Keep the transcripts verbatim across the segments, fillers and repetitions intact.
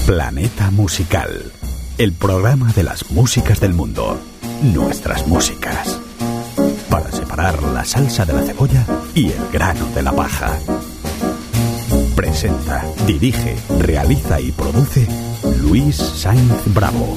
Planeta Musical, el programa de las músicas del mundo, nuestras músicas, para separar la salsa de la cebolla y el grano de la paja. Presenta, dirige, realiza y produce Luis Sainz Bravo.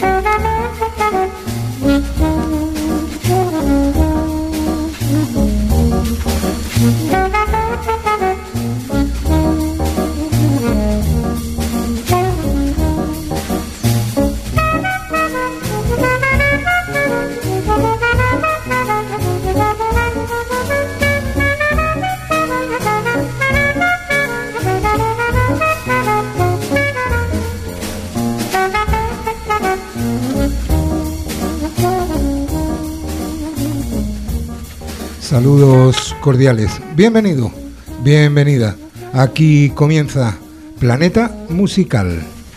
Saludos cordiales, bienvenido, bienvenida. Aquí comienza Planeta Musical.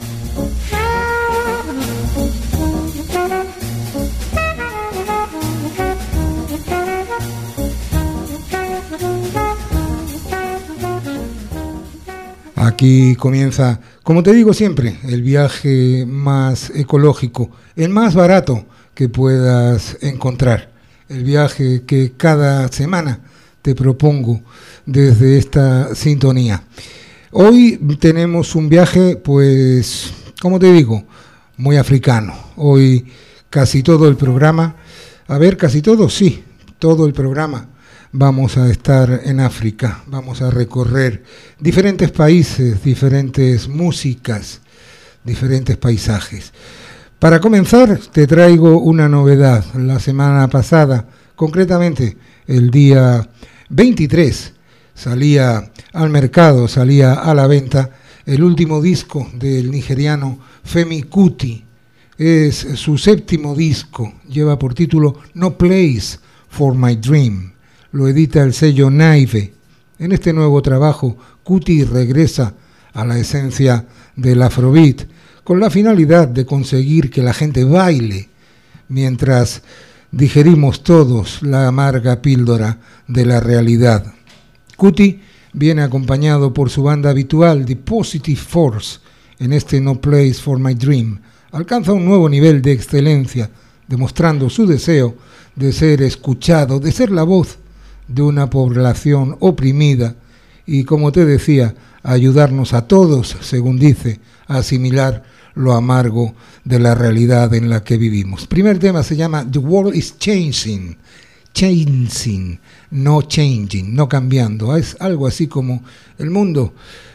Aquí comienza, como te digo siempre, el viaje más ecológico, el más barato que puedas encontrar. El viaje que cada semana te propongo desde esta sintonía. Hoy tenemos un viaje, pues, como te digo, muy africano. Hoy casi todo el programa, a ver, casi todo, sí, todo el programa vamos a estar en África. Vamos a recorrer diferentes países, diferentes músicas, diferentes paisajes. Para comenzar, te traigo una novedad. La semana pasada, concretamente el día veintitrés, salía al mercado, salía a la venta el último disco del nigeriano Femi Kuti. Es su séptimo disco, lleva por título No Place for My Dream. Lo edita el sello Naive. En este nuevo trabajo, Kuti regresa a la esencia del Afrobeat, con la finalidad de conseguir que la gente baile mientras digerimos todos la amarga píldora de la realidad. Kuti viene acompañado por su banda habitual, The Positive Force, en este No Place for My Dream. Alcanza un nuevo nivel de excelencia, demostrando su deseo de ser escuchado, de ser la voz de una población oprimida y, como te decía, ayudarnos a todos, según dice, a asimilar lo amargo de la realidad en la que vivimos. Primer tema se llama The World is Changing, Changing, no changing, no cambiando. Es algo así como el mundo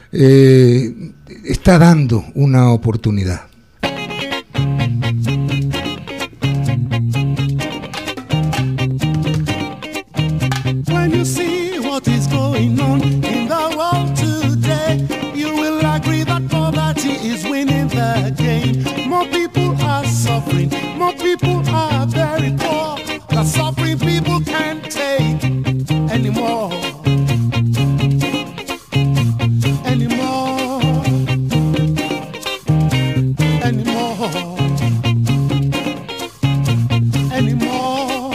eh, está dando una oportunidad. When you see what is going on in the world today, you will agree that poverty is winning the game. More people are suffering, more people are very poor. The suffering people can't take anymore. Anymore. Anymore. Anymore.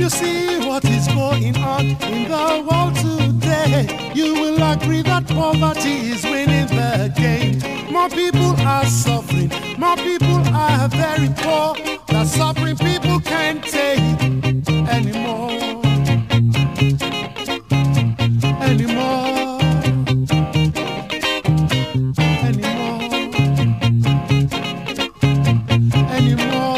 see what is going on in the world today, you will agree that poverty is winning the game. More people are suffering, more people are very poor. The suffering people can't take anymore, anymore, anymore, anymore.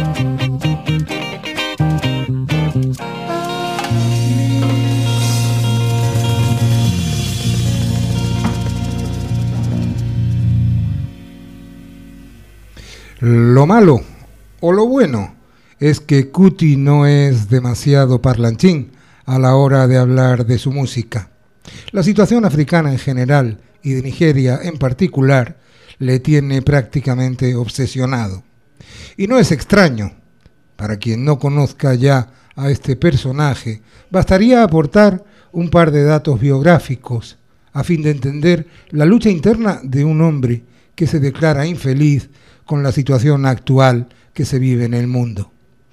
Lo malo o lo bueno es que Kuti no es demasiado parlanchín a la hora de hablar de su música. La situación africana en general y de Nigeria en particular le tiene prácticamente obsesionado. Y no es extraño. Para quien no conozca ya a este personaje, bastaría aportar un par de datos biográficos a fin de entender la lucha interna de un hombre que se declara infeliz con la situación actual que se vive en el mundo.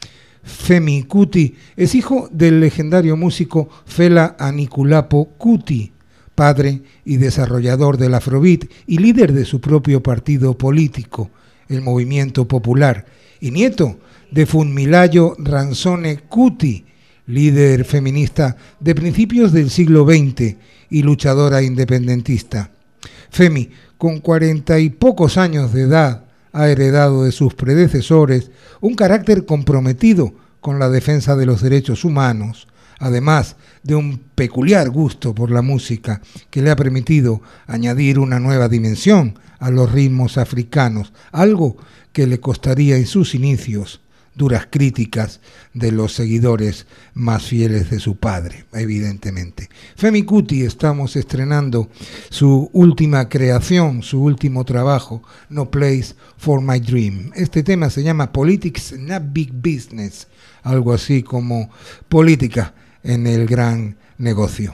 Femi Kuti es hijo del legendario músico Fela Anikulapo Kuti, padre y desarrollador del Afrobeat y líder de su propio partido político, el Movimiento Popular, y nieto de Funmilayo Ransome Kuti, líder feminista de principios del siglo veinte y luchadora independentista. Femi, con cuarenta y pocos años de edad, ha heredado de sus predecesores un carácter comprometido con la defensa de los derechos humanos, además de un peculiar gusto por la música que le ha permitido añadir una nueva dimensión a los ritmos africanos, algo que le costaría en sus inicios duras críticas de los seguidores más fieles de su padre, evidentemente. Femi Kuti, estamos estrenando su última creación, su último trabajo, No Place for My Dream. Este tema se llama Politics Not Big Business, algo así como política en el gran negocio.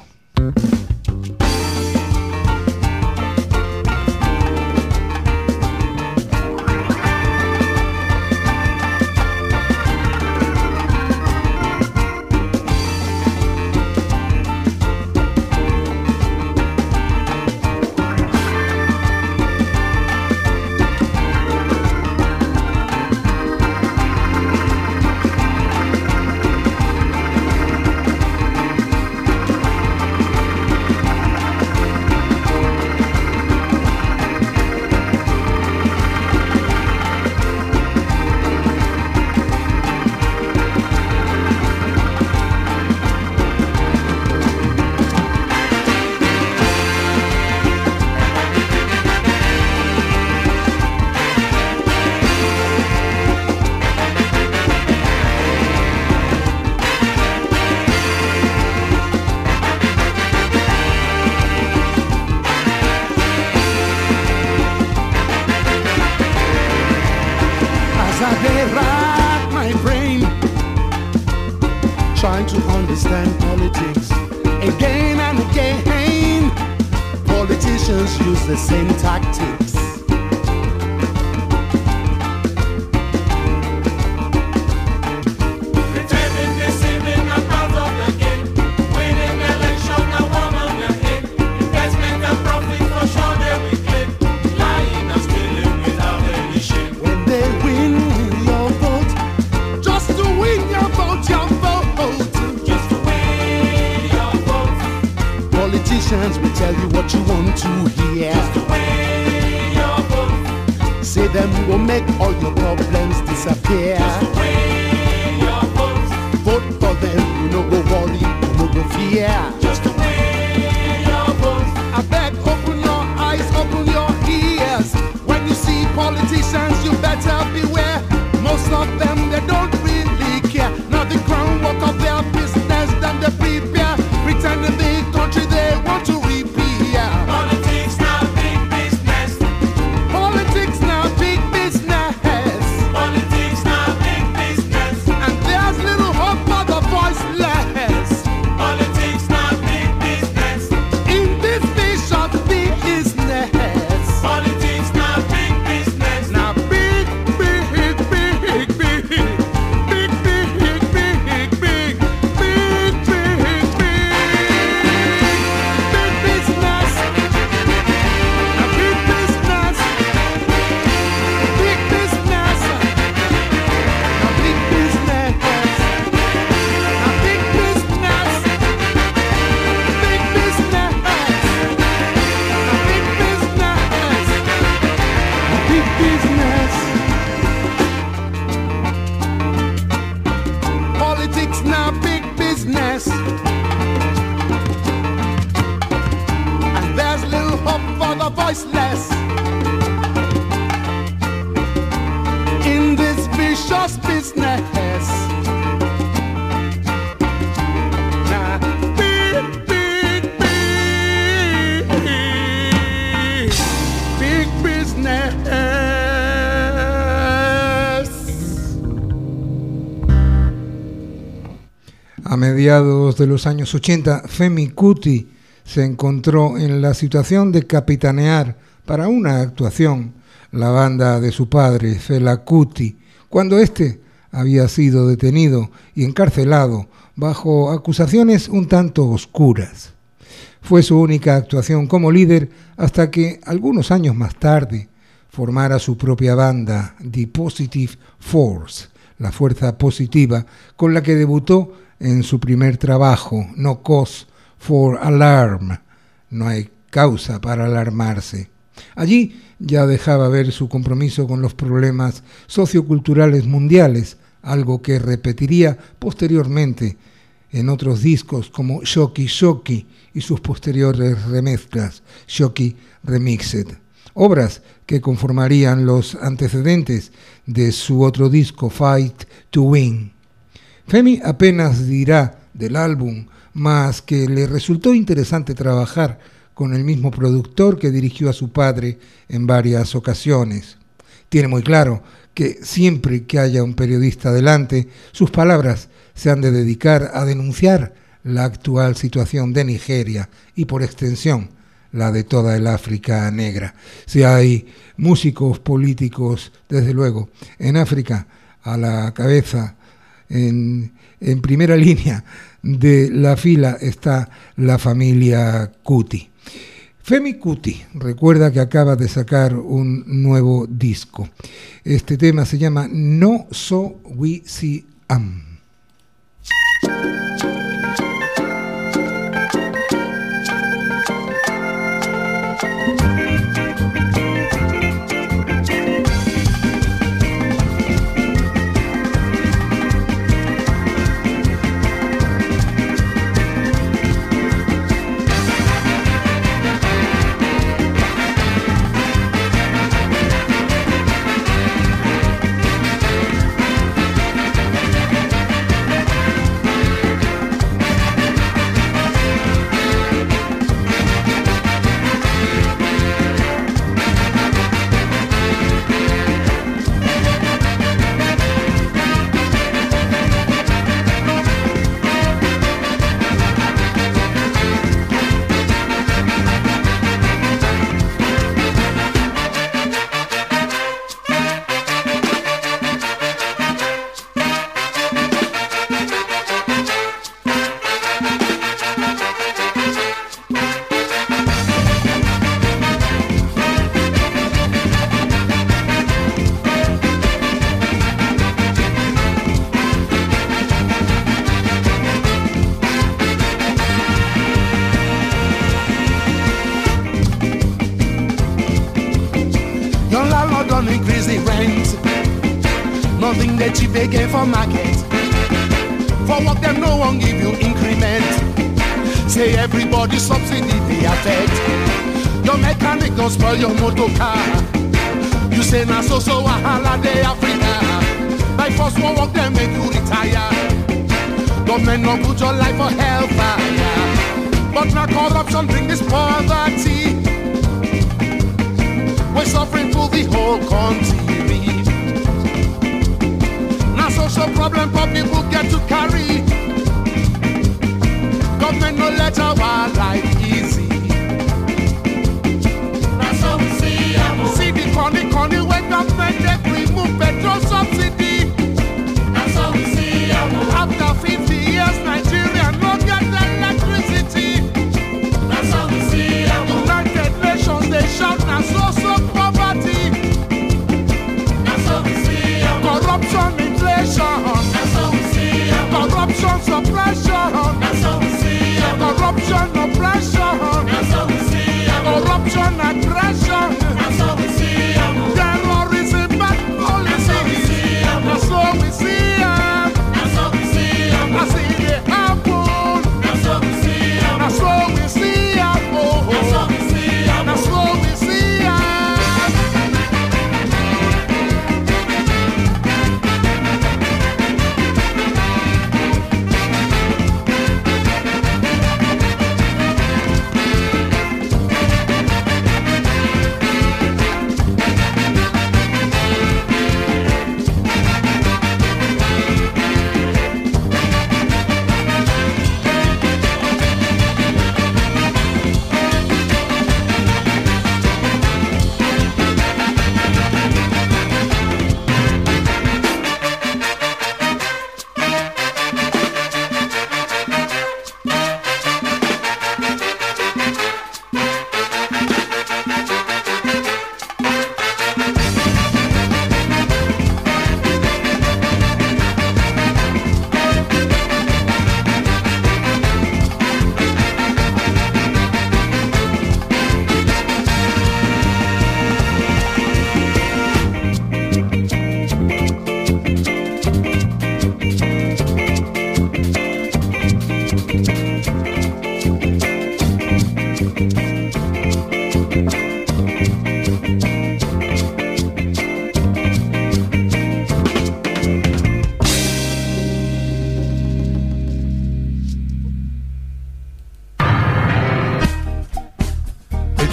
Politics not big business. Now big, big, big, big A mediados de los años ochenta, Femi Kuti se encontró en la situación de capitanear para una actuación la banda de su padre, Fela Kuti, cuando éste había sido detenido y encarcelado bajo acusaciones un tanto oscuras. Fue su única actuación como líder hasta que, algunos años más tarde, formara su propia banda, The Positive Force, la fuerza positiva, con la que debutó en su primer trabajo, No Cause for Alarm, no hay causa para alarmarse. Allí ya dejaba ver su compromiso con los problemas socioculturales mundiales, algo que repetiría posteriormente en otros discos como Shoki Shoki y sus posteriores remezclas, Shoki Remixed, obras que conformarían los antecedentes de su otro disco, Fight to Win. Femi apenas dirá del álbum, más que le resultó interesante trabajar con el mismo productor que dirigió a su padre en varias ocasiones. Tiene muy claro que siempre que haya un periodista delante, sus palabras se han de dedicar a denunciar la actual situación de Nigeria y, por extensión, la de toda el África negra. Si hay músicos políticos, desde luego, en África, a la cabeza, en, en primera línea de la fila está la familia Kuti. Femi Kuti recuerda que acaba de sacar un nuevo disco. Este tema se llama No So We See Am. Again for market. For work them no one give you increment. Say everybody subsidy they affect. Your mechanic don't spoil your motor car. You say na so so wahala de Africa. By force one work them make you retire. Government no put your life for hellfire. But now corruption bring this poverty. We're suffering for the whole country. Social problem for people get to carry. Government no let our life easy. That's how we see I'm see the corny corny when government they remove petrol subsidy. That's how we see I'm after fifty years Nigeria no get electricity. That's how we see I'm United Nations they shout na social poverty. That's how we see I'm corruption. That's how we see it. Corruption, suppression. That's how we see it. Corruption, oppression. That's how we see it. Corruption, aggression. That's how we see it. Terrorism, bad policy. That's how we see it. That's how we see it. I see it happen. That's how we see it. That's how we see it. That's how we see it. That's how we see it.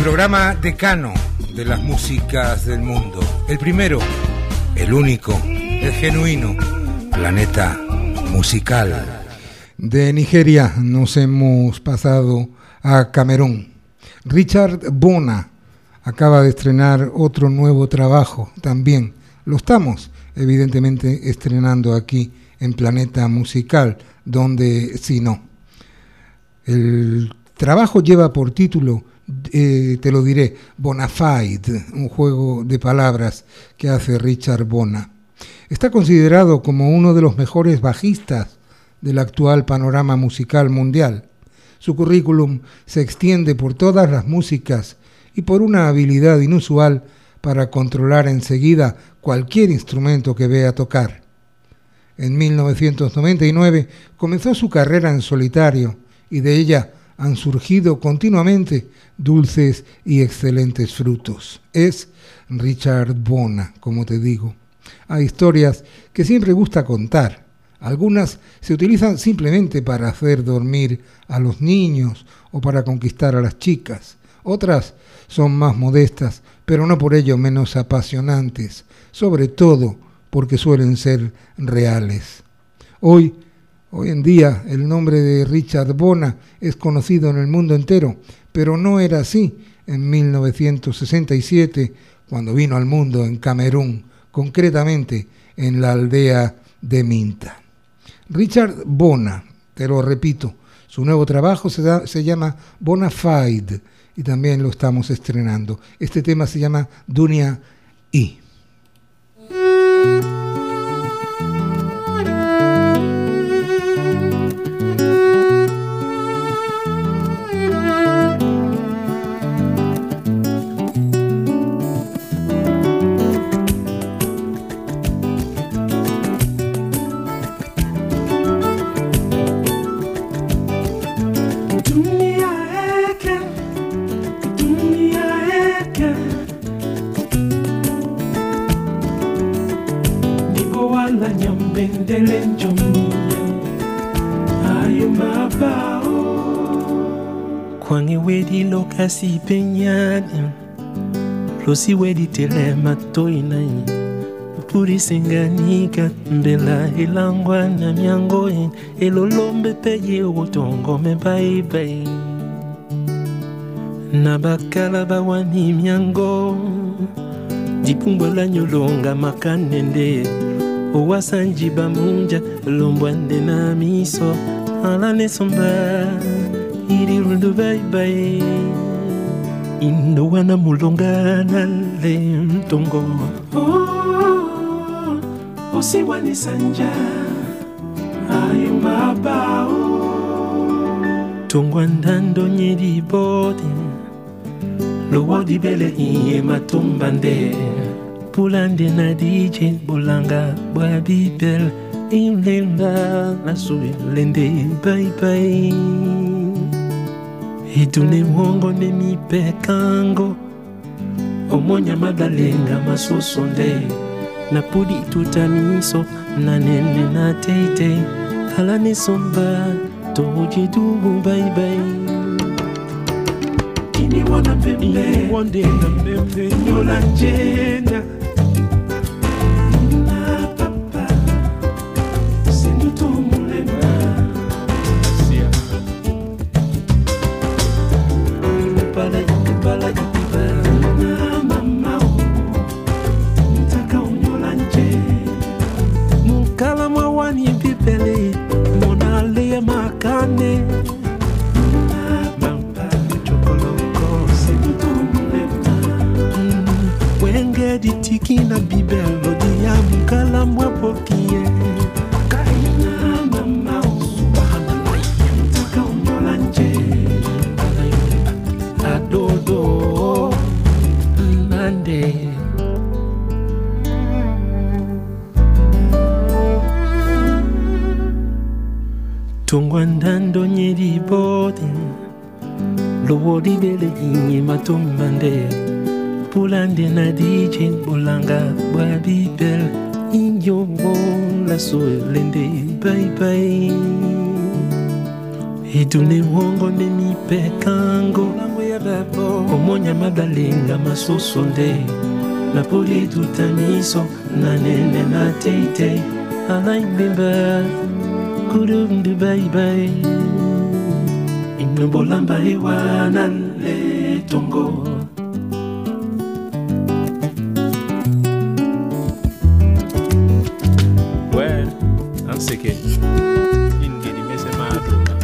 programa decano de las músicas del mundo. El primero, el único, el genuino, Planeta Musical. De Nigeria nos hemos pasado a Camerún. Richard Bona acaba de estrenar otro nuevo trabajo también. Lo estamos, evidentemente, estrenando aquí en Planeta Musical, donde si no. El trabajo lleva por título, eh, te lo diré, Bonafide, un juego de palabras que hace Richard Bona. Está considerado como uno de los mejores bajistas del actual panorama musical mundial. Su currículum se extiende por todas las músicas y por una habilidad inusual para controlar enseguida cualquier instrumento que vea tocar. En mil novecientos noventa y nueve comenzó su carrera en solitario y de ella han surgido continuamente dulces y excelentes frutos. Es Richard Bona, como te digo. Hay historias que siempre gusta contar. Algunas se utilizan simplemente para hacer dormir a los niños o para conquistar a las chicas. Otras son más modestas, pero no por ello menos apasionantes, sobre todo porque suelen ser reales. Hoy, hoy en día, el nombre de Richard Bona es conocido en el mundo entero, pero no era así en mil novecientos sesenta y siete, cuando vino al mundo en Camerún, concretamente en la aldea de Minta. Richard Bona, te lo repito, su nuevo trabajo se, da, se llama Bonafide y también lo estamos estrenando. Este tema se llama Dunia I. Kwangi wedi lokasi penyani Losi wedi telema toinai Puri singanika mbela ilangwa na miangoin Elolombe peye utongo me bye bye Nabakala bawani miango Dipumbola nyolonga makanende Owasanji bamunja lombwande na miso Alane somba Iri rundu bye bye Indo wana mulonga na le mtongo Oh, osi wani sanja Ayo mabao Tongwa ndando nyeri bodi Lo wadi bele iye matumbande Pulande na D J Bulanga Bwa bibel Imlenda na sui lende bye bye Idune mwongo ne mi pekango Omonya madalenga masosonde Na pudi tutamiso na nene na teite Halane somba toji dubu bye bye Ini wana pepe Ini wande na pepe Nyola njena Na papa Sendu to mulema Sia Pala iki pala iki Na mama Mtaka unyola nje Mukala mwawani mpipele Mona lea makane Ditiki na bibelo diya mukala mwapokie Kaina mama subhanallah Mtaka unyola nje Adodo Nande Tongwa ndando nyeri bodi Lowodi bele inye matumbande Pulande na D J Bulanga Bwa bibel Inyo la so lende bye bye Idune wongo ne mi pekango Omonya madalenga masosonde La poli tutaniso Na nene na teite Alaimimba Kurumdu bye bye Imbolamba hewa nale tongo Well, anseke Ingedi mese madunga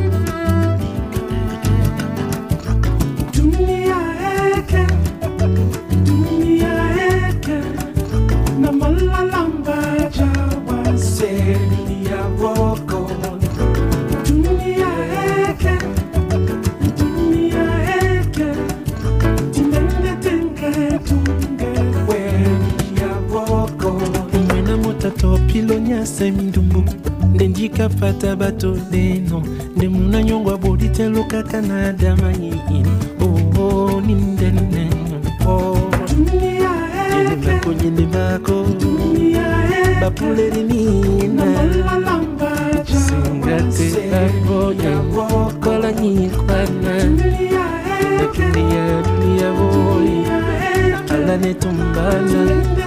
Dunia eke Dunia eke Namalalamba jawa se Dunia woko Dunia eke Dunia eke Dimende tenge tunge Dunia woko Mwena motato pilonya semindumbu Ndendika fata bato deno Ndemuna nyongwa bodi telo kakana damanyi Oh oh nindene Oh Dunia eke Mbako nyende mbako Dunia eke Bapule rinina Namalamba Singate aboya Kola nyikwana Dunia eke Dunia dunia boy Alane tumbana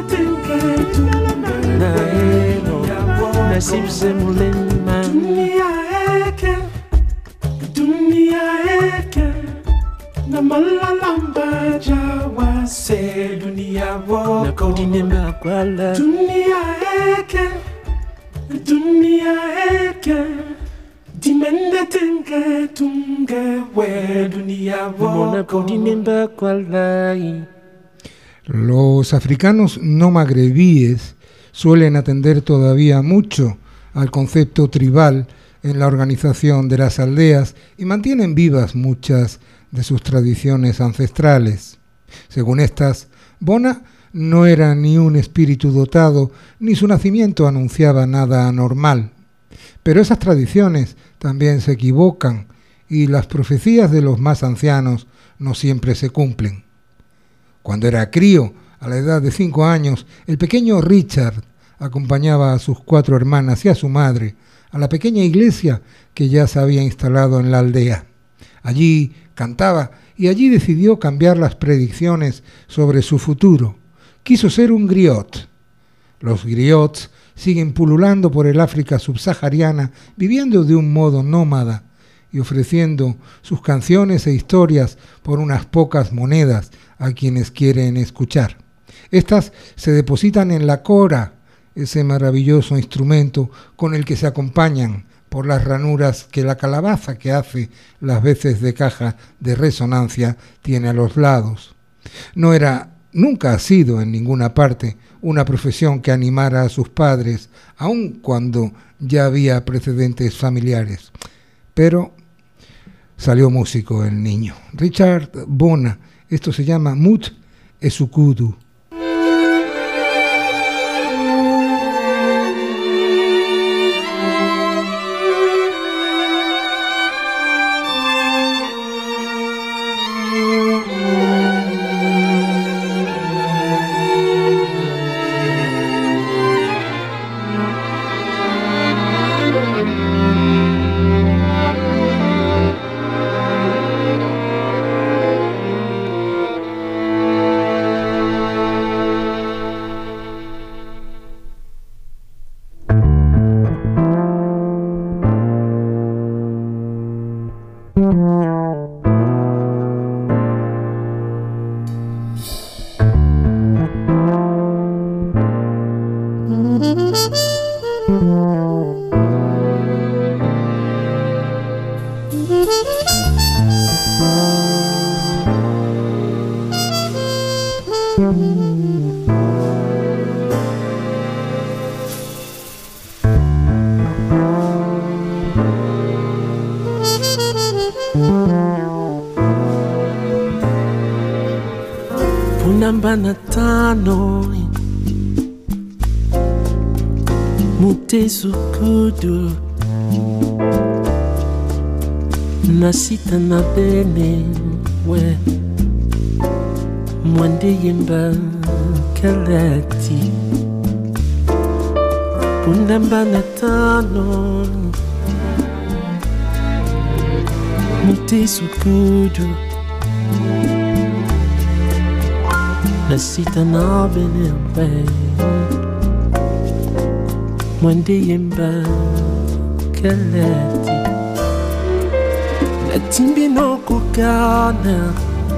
Na eno Nasib se mulema Dunia eke Dunia eke Namalalamba jawa se Dunia woko Nakodi nemba kwala Dunia eke Dunia eke Dimende tenge tunge we Dunia woko Nakodi nemba kwala. Los africanos no magrebíes suelen atender todavía mucho al concepto tribal en la organización de las aldeas y mantienen vivas muchas de sus tradiciones ancestrales. Según estas, Bona no era ni un espíritu dotado, ni su nacimiento anunciaba nada anormal. Pero esas tradiciones también se equivocan y las profecías de los más ancianos no siempre se cumplen. Cuando era crío, a la edad de cinco años, el pequeño Richard acompañaba a sus cuatro hermanas y a su madre a la pequeña iglesia que ya se había instalado en la aldea. Allí cantaba y allí decidió cambiar las predicciones sobre su futuro. Quiso ser un griot. Los griots siguen pululando por el África subsahariana, viviendo de un modo nómada y ofreciendo sus canciones e historias por unas pocas monedas a quienes quieren escuchar. Estas se depositan en la cora, ese maravilloso instrumento con el que se acompañan por las ranuras que la calabaza que hace las veces de caja de resonancia tiene a los lados. No era, nunca ha sido en ninguna parte, una profesión que animara a sus padres, aun cuando ya había precedentes familiares. Pero salió músico el niño. Richard Bona, esto se llama Mut Esukudu. Punambanatano Mutesukudu Nasita na bene we Mwande yemba kalati Punambanatano Mute sukudu Nasita na benembe Mwende yemba kaleti Natimbi no kukana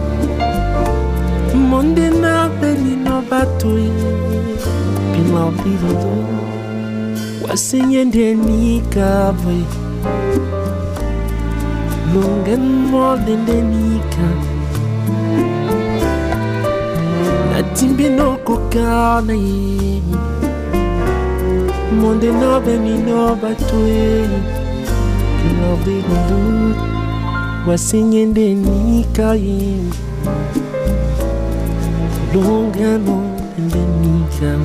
Monde na beni no batui Pinla bilodo Wasinyende ni kavwe Lungen mo dende nika Natimbi no kukana yi Monde na beni no batui Pinla bilodo Wasinyende ni kayi Longamo endemica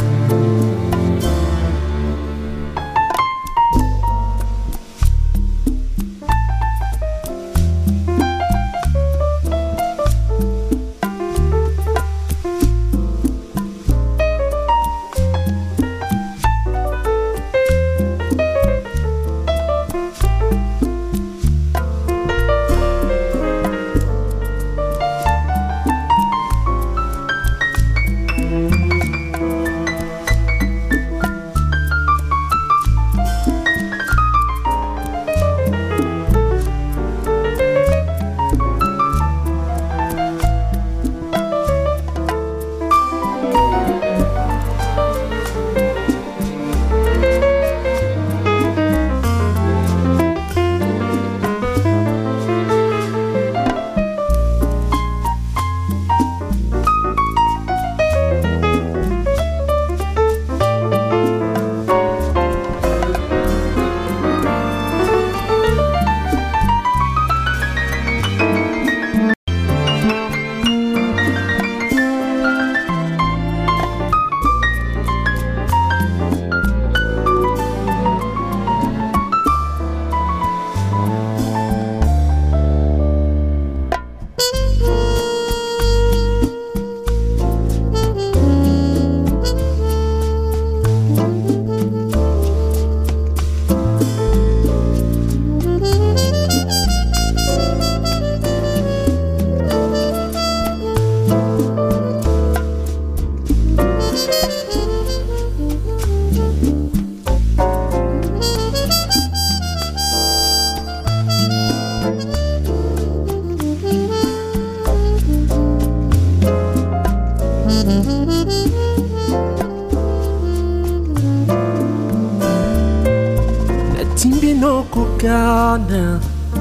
Ghana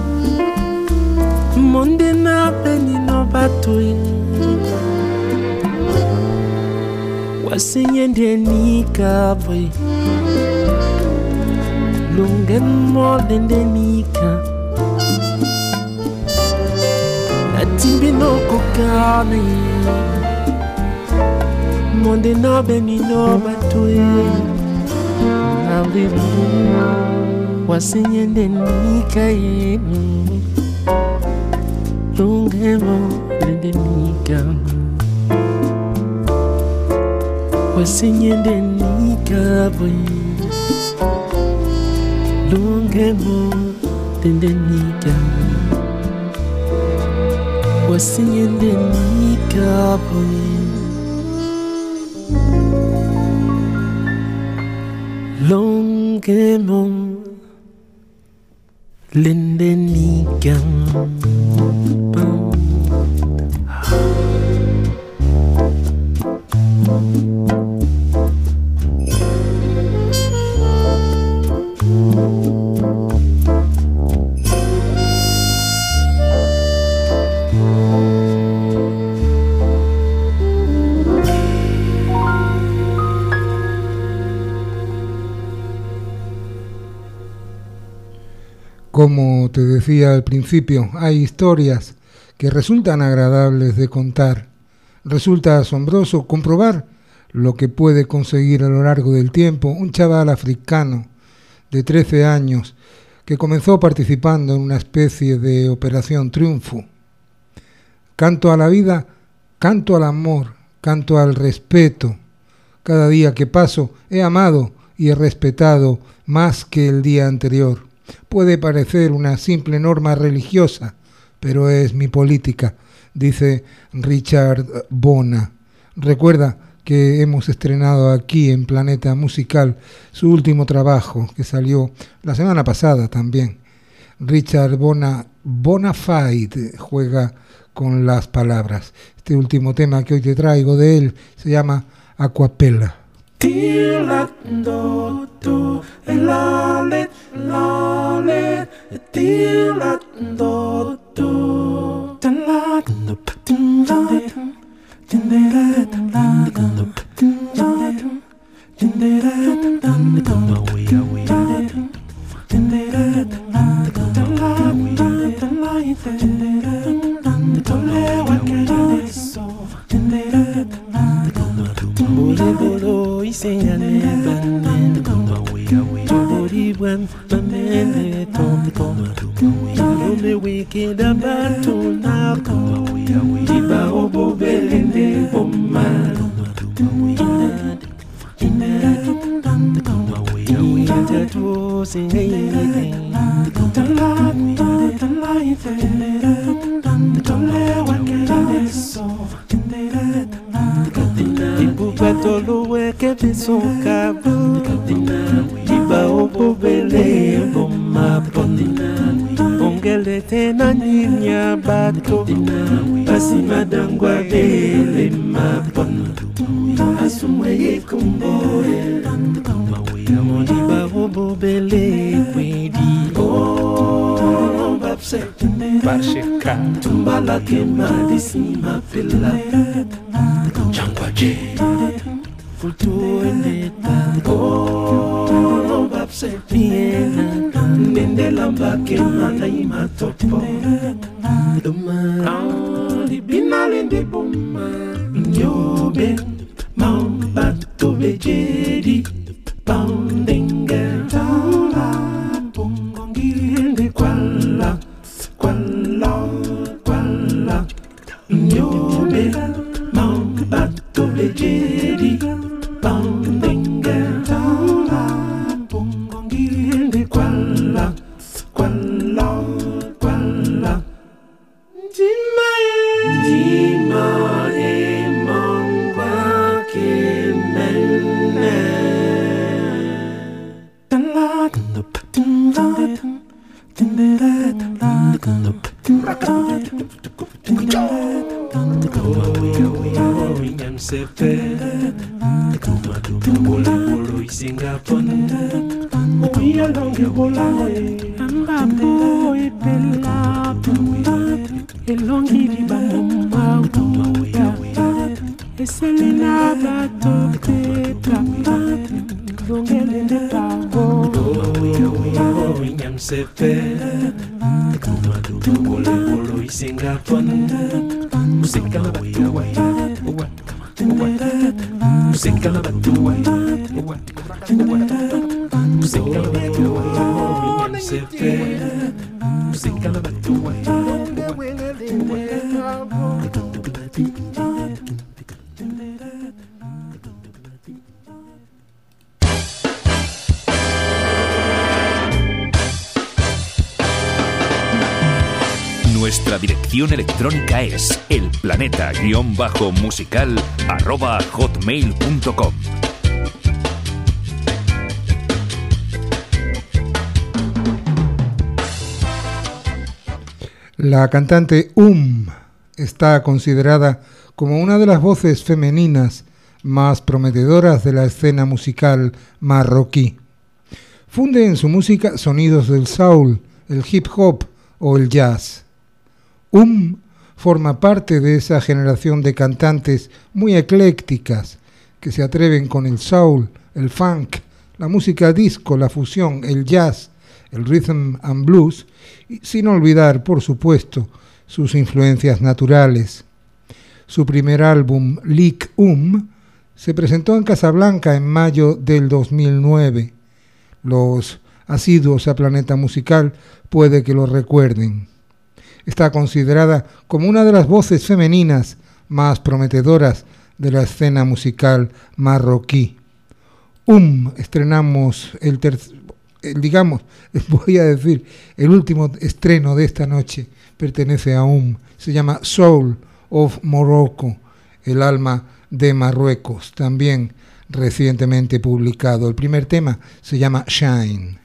Monde na beni no batui Wasinyende ni kabwe Lungen mo dende nika Natimbi no kokane Monde na beni no batui Navibu Wasinyende nika ye Lungen mo dende nika Wasinyende nika boy Lungemo dende nika Wasinyende nika boy Lungemo dende nika Como te decía al principio, hay historias que resultan agradables de contar. Resulta asombroso comprobar lo que puede conseguir a lo largo del tiempo un chaval africano de trece años que comenzó participando en una especie de Operación Triunfo. Canto a la vida, canto al amor, canto al respeto. Cada día que paso he amado y he respetado más que el día anterior. Puede parecer una simple norma religiosa, pero es mi política, dice Richard Bona. Recuerda que hemos estrenado aquí en Planeta Musical su último trabajo, que salió la semana pasada también. Richard Bona, Bonafide, juega con las palabras. Este último tema que hoy te traigo de él se llama Aquapella. Bolo bolo isengane banen Bori wan banen tom tom Lome wiki da batu na Diba obo belende bomma Inda tu singaye Ipupatoluwe kepiso kabu Diba obo bele bomma Ongele tena ninya bato Pasi madangwa bele mapon Asumwe kumboe Diba obo bele kwedi Oh babse Barshika Tumbala kema disima pila Changwaje Futu endeta Oh babse piena Nende lamba kema na ima topo Duma Libina lende bomma Nyobe Mambato bejedi Poundinga Tala Bongongi Kwala Kwala Kwala Nyobe Mambato bejedi Poundinga Tala Bongongi Kwala Kwala Kwala Jimae Jimae Mongwa Kimene Selena bato petra Longele de pago Inyam sepe Bole bolo isinga pon Musika la batuwa Musika la batuwa Musika la batuwa Inyam sepe Musika la batuwa Nuestra dirección electrónica es elplaneta-musical arroba hotmail punto com. La cantante Um está considerada como una de las voces femeninas más prometedoras de la escena musical marroquí. Funde en su música sonidos del soul, el hip hop o el jazz. Um forma parte de esa generación de cantantes muy eclécticas que se atreven con el soul, el funk, la música disco, la fusión, el jazz, el rhythm and blues, y sin olvidar, por supuesto, sus influencias naturales. Su primer álbum, Lick Um, se presentó en Casablanca en mayo del dos mil nueve. Los asiduos a Planeta Musical puede que lo recuerden. Está considerada como una de las voces femeninas más prometedoras de la escena musical marroquí. Um, estrenamos el ter- eh, digamos, voy a decir, el último estreno de esta noche pertenece a un, se llama Soul of Morocco, el alma de Marruecos, también recientemente publicado. El primer tema se llama Shine.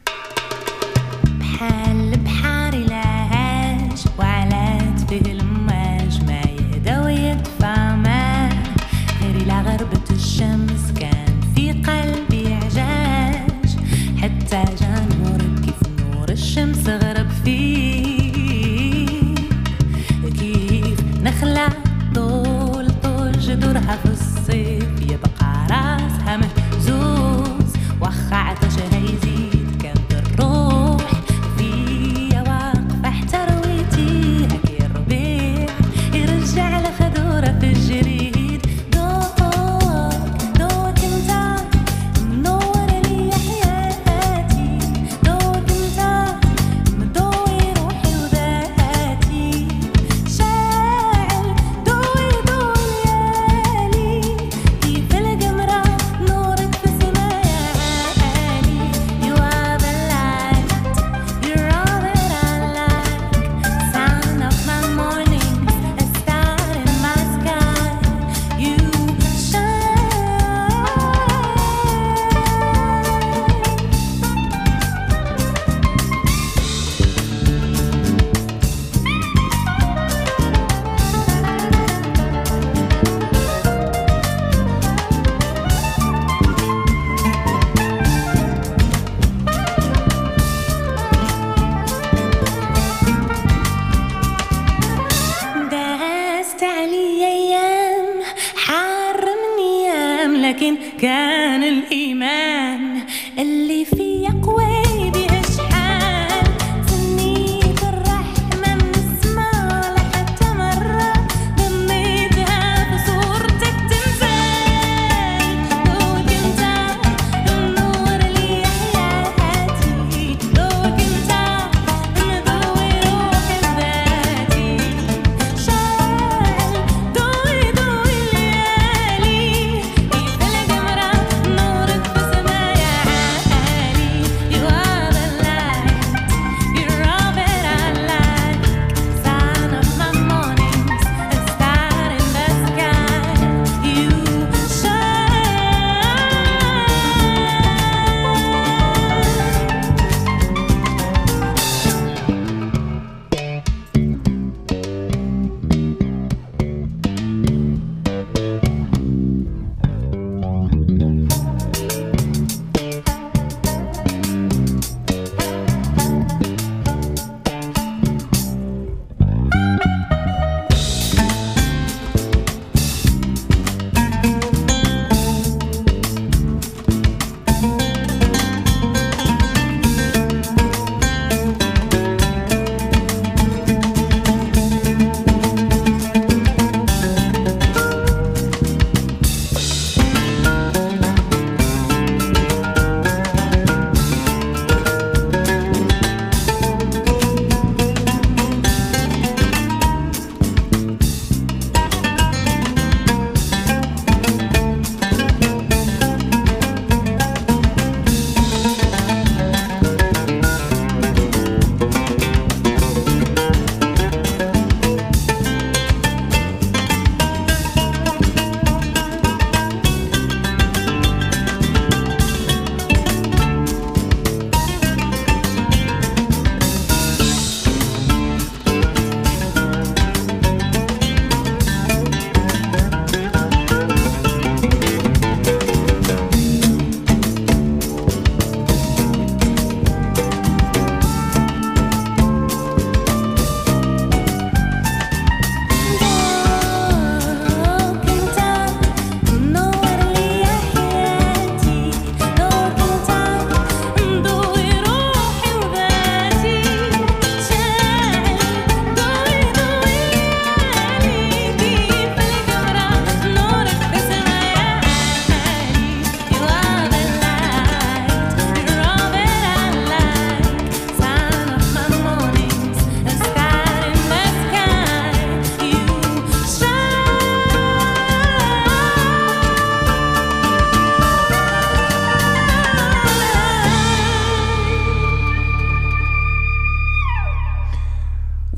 جذورها في الصيف يبقى راسها مهزوز وخعطشها يزيد كانت الروح فيا واقفة احترويتي هكي الربيع يرجع لخدورة في الجريد دوك دوك انت منور لي حياتي دوك انت مضوي روحي وذاتي شاعل دوي دوي كيف القمرة نورك في سمايا عالي You are the light, you're all that I like Sound of my morning, a star in my sky You shine داست علي أيام حرمني أيام لكن كان الإيمان اللي في قوي بإشحال سنيت الرحمة من السما لحتى مرة ضميتها في صورتك تمثال دوك انت منور لي حياتي دوك انت مضوي روحي وذاتي شاعل دوي دوي الليالي كيف القمرة نورك في سمايا عالي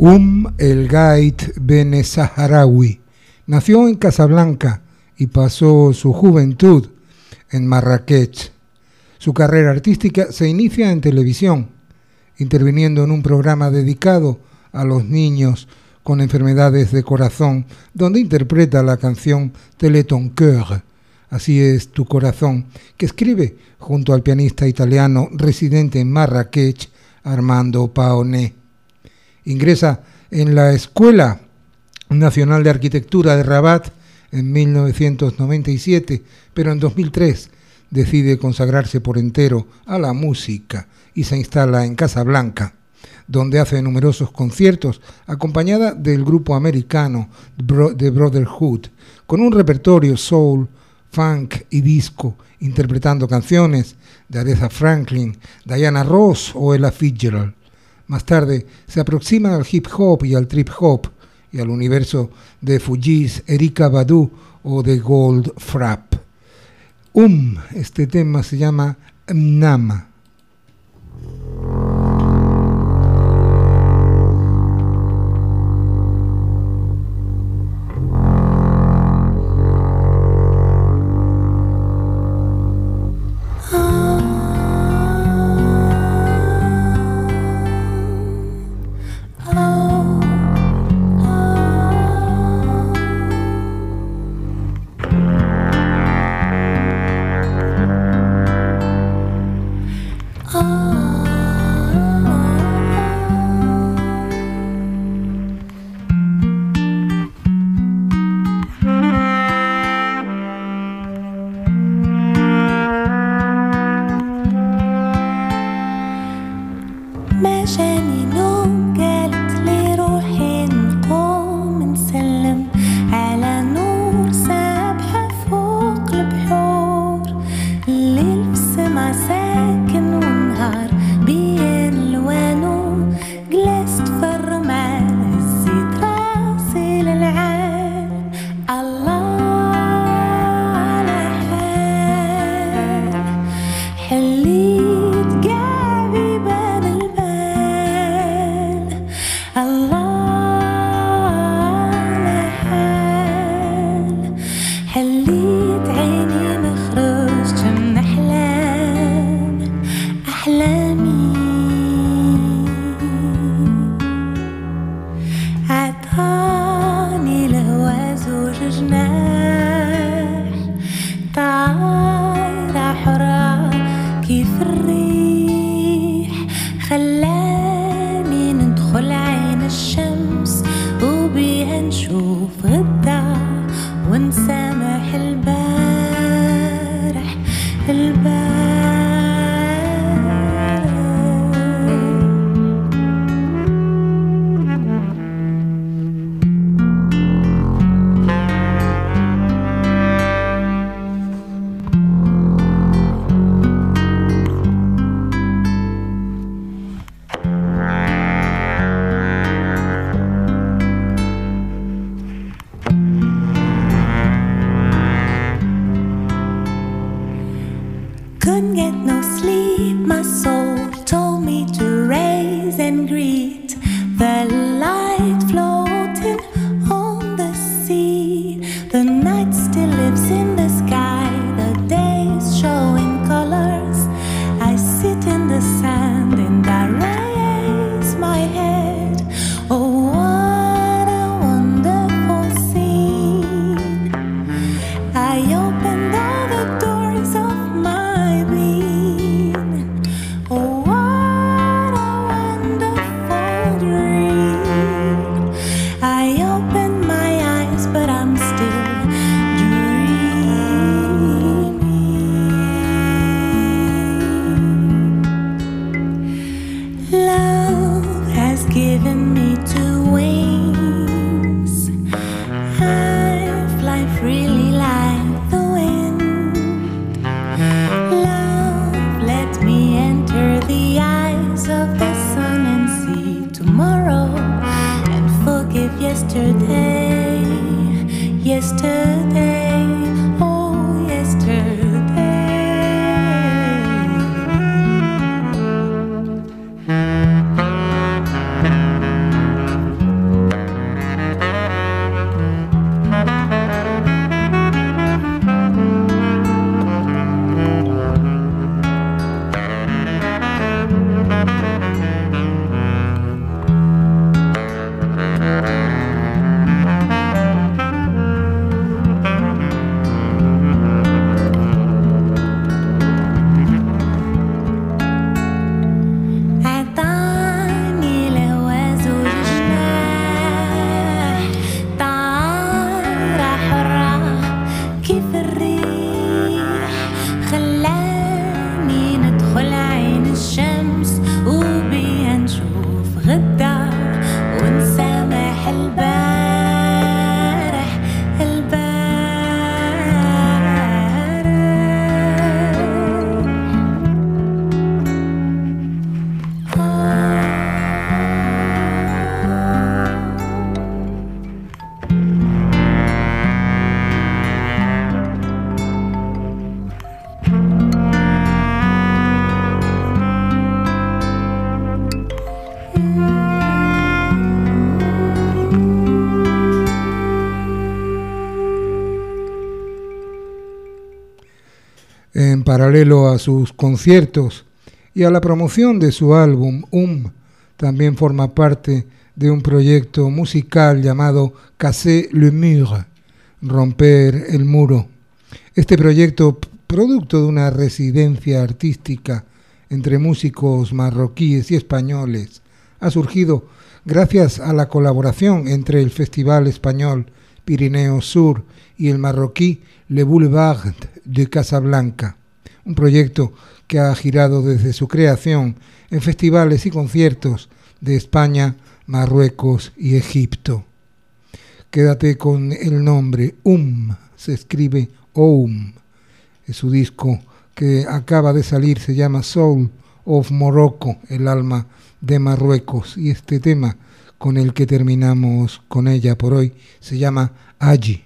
Um El Gait Bene Saharawi nació en Casablanca y pasó su juventud en Marrakech. Su carrera artística se inicia en televisión, interviniendo en un programa dedicado a los niños con enfermedades de corazón, donde interpreta la canción Télé ton cœur, Así es tu corazón, que escribe junto al pianista italiano residente en Marrakech, Armando Paoné. Ingresa en la Escuela Nacional de Arquitectura de Rabat en mil novecientos noventa y siete, pero en dos mil tres decide consagrarse por entero a la música y se instala en Casablanca, donde hace numerosos conciertos acompañada del grupo americano The Brotherhood, con un repertorio soul, funk y disco, interpretando canciones de Aretha Franklin, Diana Ross o Ella Fitzgerald. Más tarde se aproxima al hip hop y al trip hop y al universo de Fugees, Erykah Badu o de Goldfrapp. Um, este tema se llama Mnama. En paralelo a sus conciertos y a la promoción de su álbum Um, también forma parte de un proyecto musical llamado Casser le Mur, romper el muro. Este proyecto, producto de una residencia artística entre músicos marroquíes y españoles, ha surgido gracias a la colaboración entre el Festival Español Pirineo Sur y el marroquí Le Boulevard de Casablanca, un proyecto que ha girado desde su creación en festivales y conciertos de España, Marruecos y Egipto. Quédate con el nombre Um, se escribe Oum. Es su disco que acaba de salir, se llama Soul of Morocco, el alma de Marruecos, y este tema con el que terminamos con ella por hoy se llama Allí.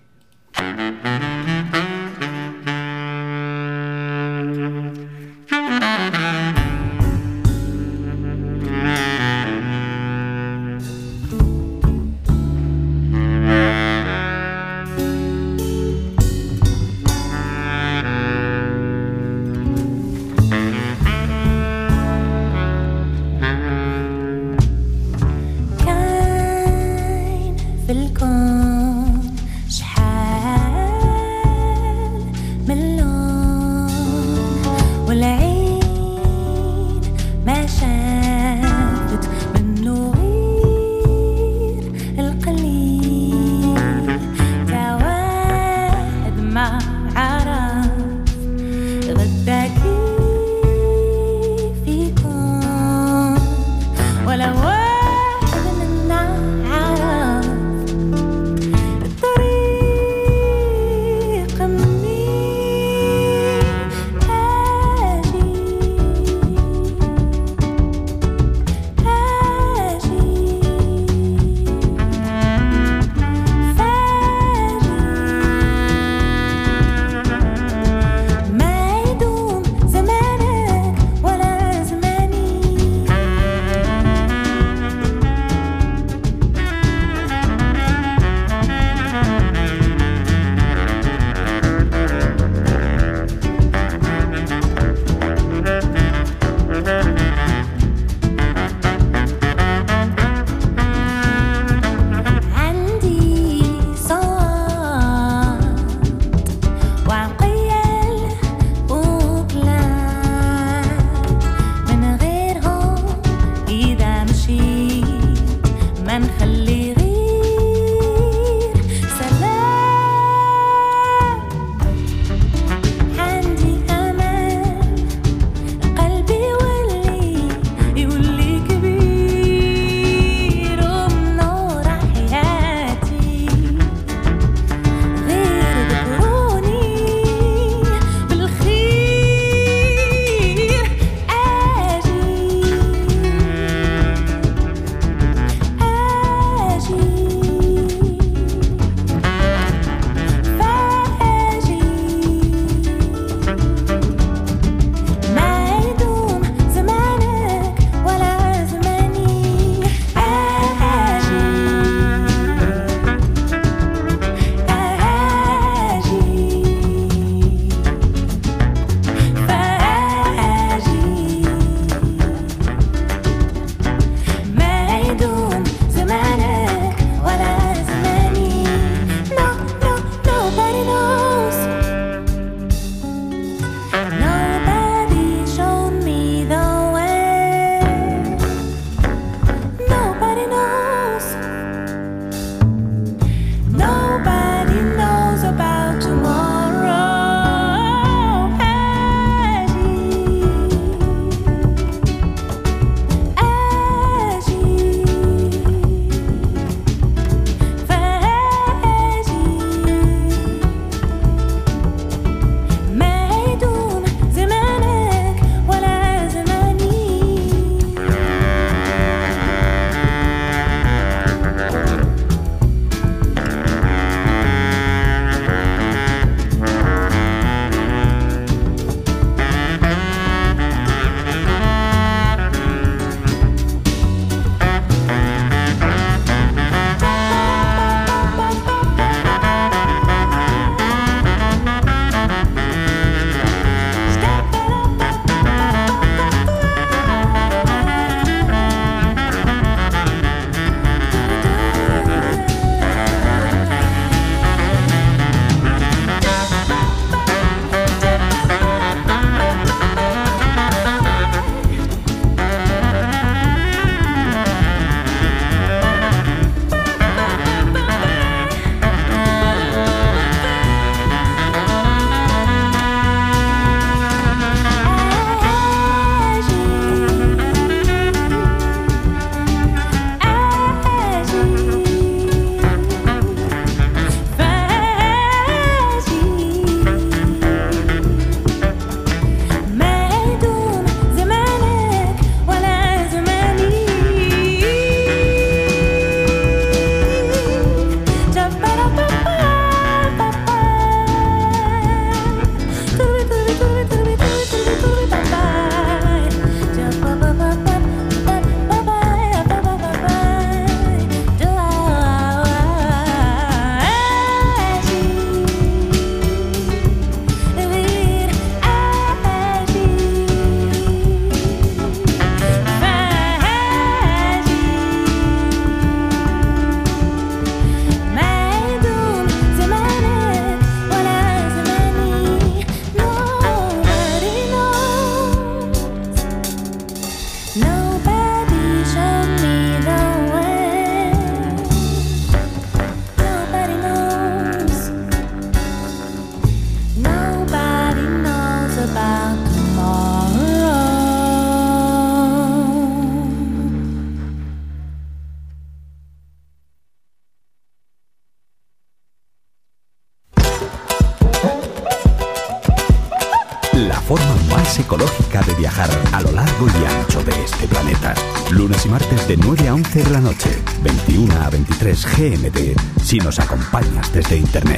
la forma más ecológica de viajar a lo largo y ancho de este planeta. Lunes y martes de nueve a once de la noche, veintiuno a veintitrés G M T, si nos acompañas desde Internet.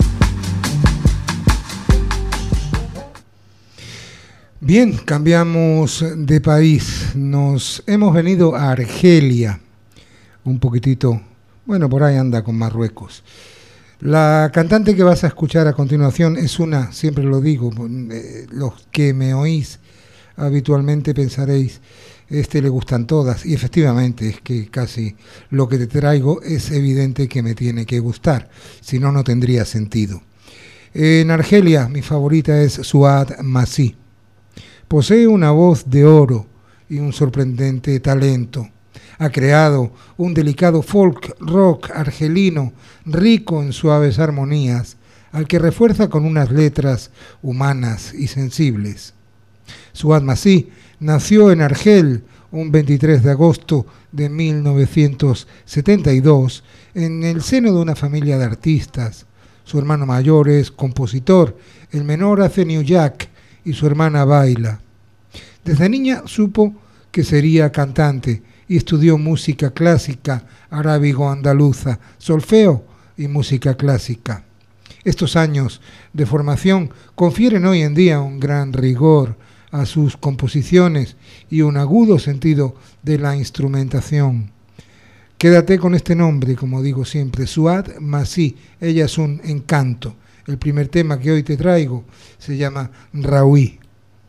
Bien, cambiamos de país. Nos hemos venido a Argelia. Un poquitito, bueno, por ahí anda con Marruecos. La cantante que vas a escuchar a continuación es una, siempre lo digo, eh, los que me oís habitualmente pensaréis, este le gustan todas, y efectivamente es que casi lo que te traigo es evidente que me tiene que gustar, si no, no tendría sentido. En Argelia mi favorita es Souad Massi. Posee una voz de oro y un sorprendente talento. Ha creado un delicado folk rock argelino rico en suaves armonías, al que refuerza con unas letras humanas y sensibles. Souad Massi nació en Argel un veintitrés de agosto de mil novecientos setenta y dos en el seno de una familia de artistas. Su hermano mayor es compositor, el menor hace New Jack y su hermana baila. Desde niña supo que sería cantante y estudió música clásica, arábigo-andaluza, solfeo y música clásica. Estos años de formación confieren hoy en día un gran rigor a sus composiciones y un agudo sentido de la instrumentación. Quédate con este nombre, como digo siempre, Souad Massi. Ella es un encanto. El primer tema que hoy te traigo se llama Raoui.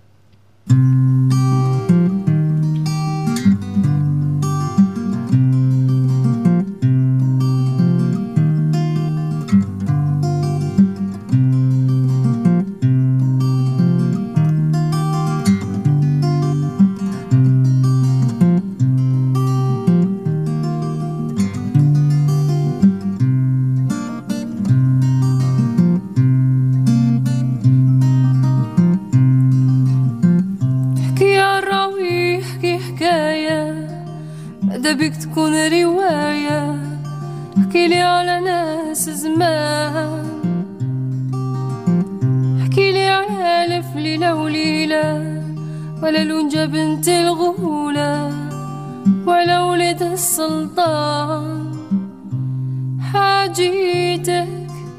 بك تكون رواية احكي لي على ناس زمان احكي لي على ألف ليلة وليلة ولا لونجة بنت الغولة ولا ولد السلطان حاجيتك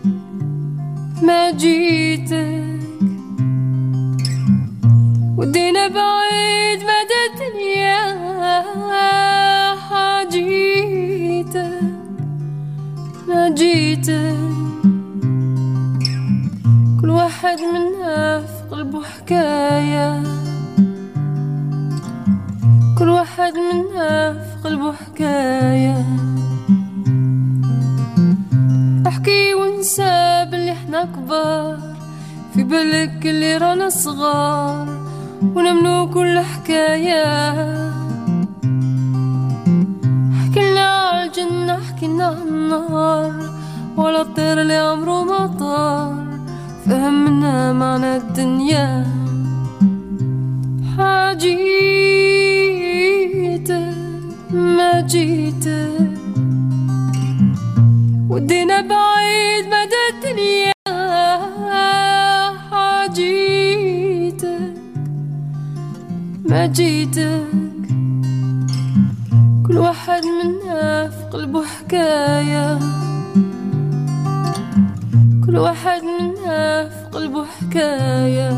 ما جيتك ودينا بعيد مدى الدنيا حاجيتك ما جيتك كل واحد منا في قلبه حكاية كل واحد منا في قلبه حكاية احكي وانسى باللي احنا كبار في بالك اللي رانا صغار ونمنو كل حكاية حكينا عالجنة حكينا عالنار ولا الطير اللي عمره ما طار فهمنا معنى الدنيا حاجيتك ما جيتك ودينا بعيد مدى الدنيا حاجيتك ما جيتك كل واحد منا في قلبه حكاية كل واحد منا في قلبه حكاية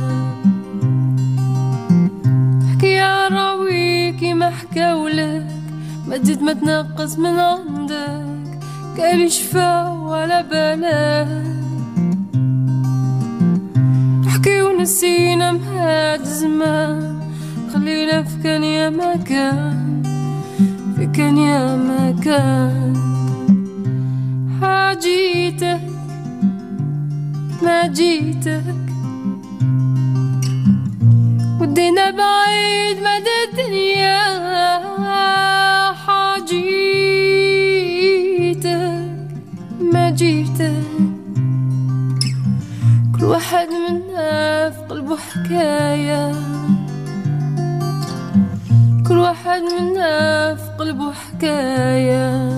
حكي يا راويكي ما حكاولك ما تزيد ما تنقص من عندك قالي شفا ولا بالك حكي ونسينا مهاد زمان خلينا في كان يا ما كان في كان يا ما كان حاجيتك ما جيتك ودينا بعيد مدى الدنيا حاجيتك ما جيتك كل واحد منا في قلبه حكاية كل واحد منا في قلبه حكاية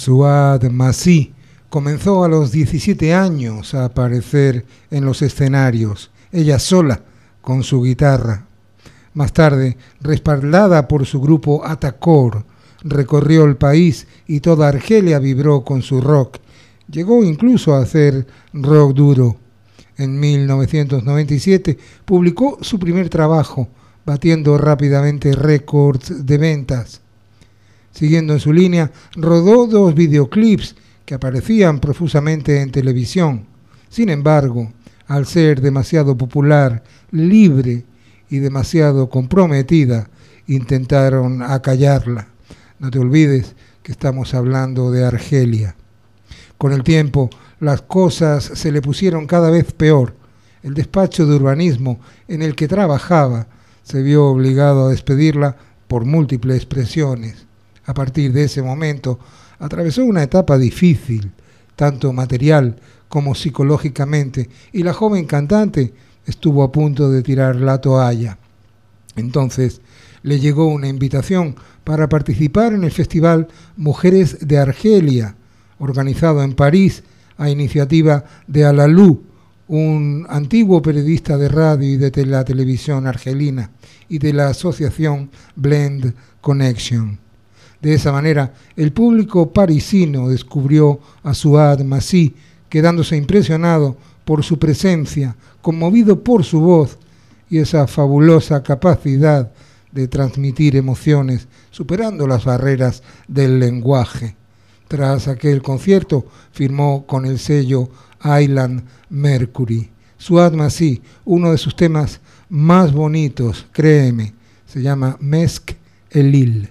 Suad Masih comenzó a los diecisiete años a aparecer en los escenarios, ella sola, con su guitarra. Más tarde, respaldada por su grupo Atacor, recorrió el país y toda Argelia vibró con su rock. Llegó incluso a hacer rock duro. En mil novecientos noventa y siete publicó su primer trabajo, batiendo rápidamente récords de ventas. Siguiendo en su línea, rodó dos videoclips que aparecían profusamente en televisión. Sin embargo, al ser demasiado popular, libre y demasiado comprometida, intentaron acallarla. No te olvides que estamos hablando de Argelia. Con el tiempo, las cosas se le pusieron cada vez peor. El despacho de urbanismo en el que trabajaba se vio obligado a despedirla por múltiples presiones. A partir de ese momento, atravesó una etapa difícil, tanto material como psicológicamente, y la joven cantante estuvo a punto de tirar la toalla. Entonces le llegó una invitación para participar en el festival Mujeres de Argelia, organizado en París a iniciativa de Alalou, un antiguo periodista de radio y de la televisión argelina, y de la asociación Blend Connection. De esa manera, el público parisino descubrió a Suad Masih, quedándose impresionado por su presencia, conmovido por su voz y esa fabulosa capacidad de transmitir emociones, superando las barreras del lenguaje. Tras aquel concierto, firmó con el sello Island Mercury. Suad Masih, uno de sus temas más bonitos, créeme, se llama Mesk Elil.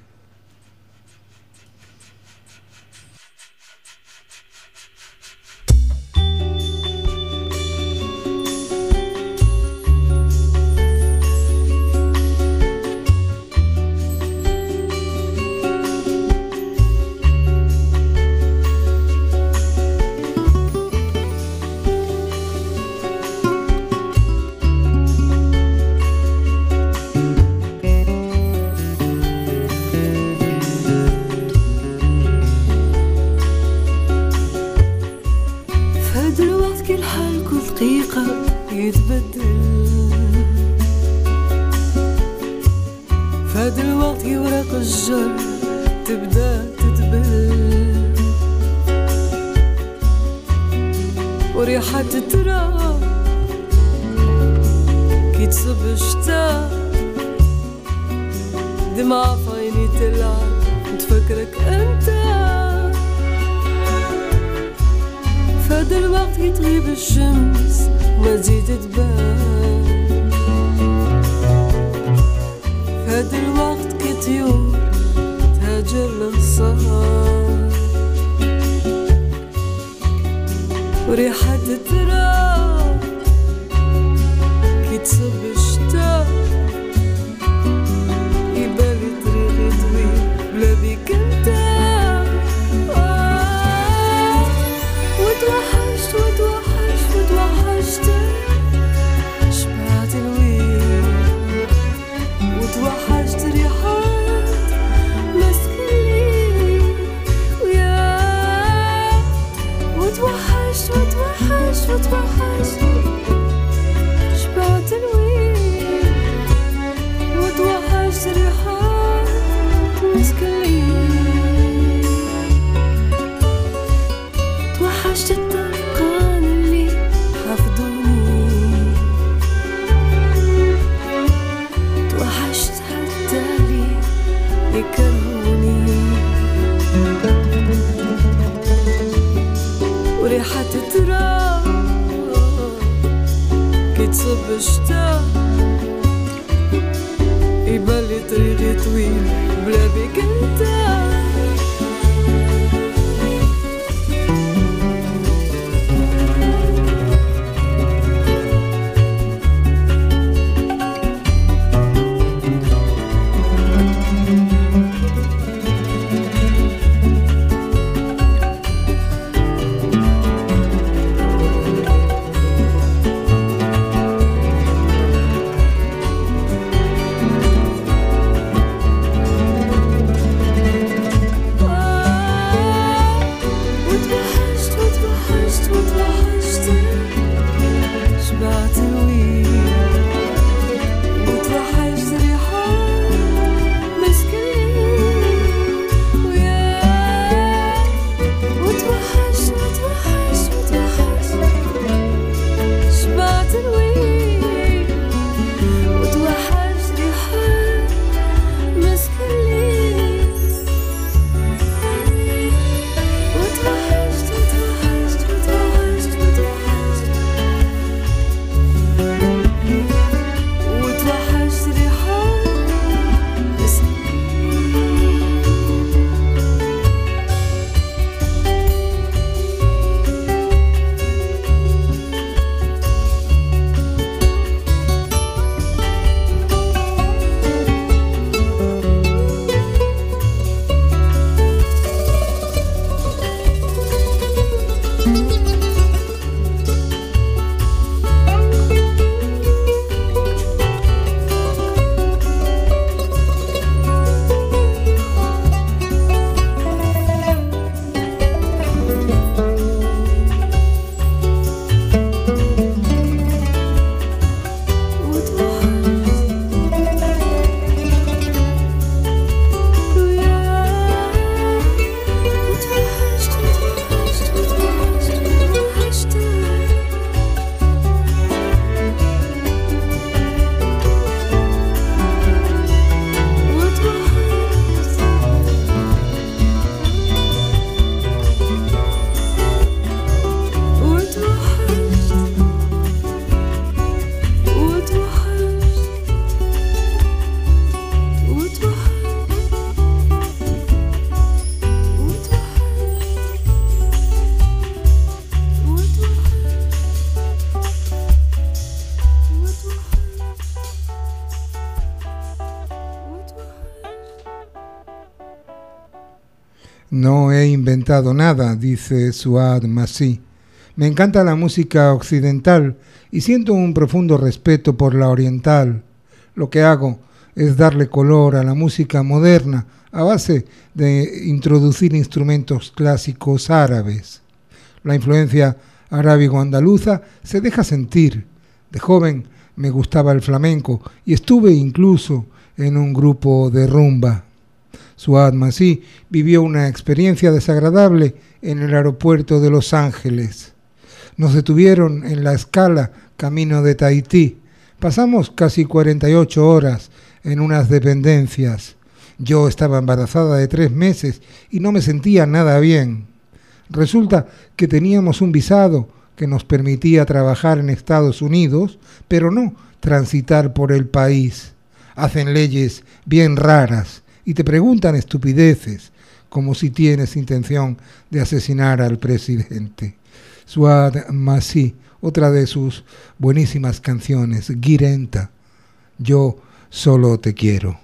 No he inventado nada, dice Suad Masih. Me encanta la música occidental y siento un profundo respeto por la oriental. Lo que hago es darle color a la música moderna a base de introducir instrumentos clásicos árabes. La influencia arábigo-andaluza se deja sentir. De joven me gustaba el flamenco y estuve incluso en un grupo de rumba. Suad Masih vivió una experiencia desagradable en el aeropuerto de Los Ángeles. Nos detuvieron en la escala camino de Tahití. Pasamos casi cuarenta y ocho horas en unas dependencias. Yo estaba embarazada de tres meses y no me sentía nada bien. Resulta que teníamos un visado que nos permitía trabajar en Estados Unidos, pero no transitar por el país. Hacen leyes bien raras y te preguntan estupideces, como si tienes intención de asesinar al presidente. Suad Masih, otra de sus buenísimas canciones, Girenta, Yo solo te quiero.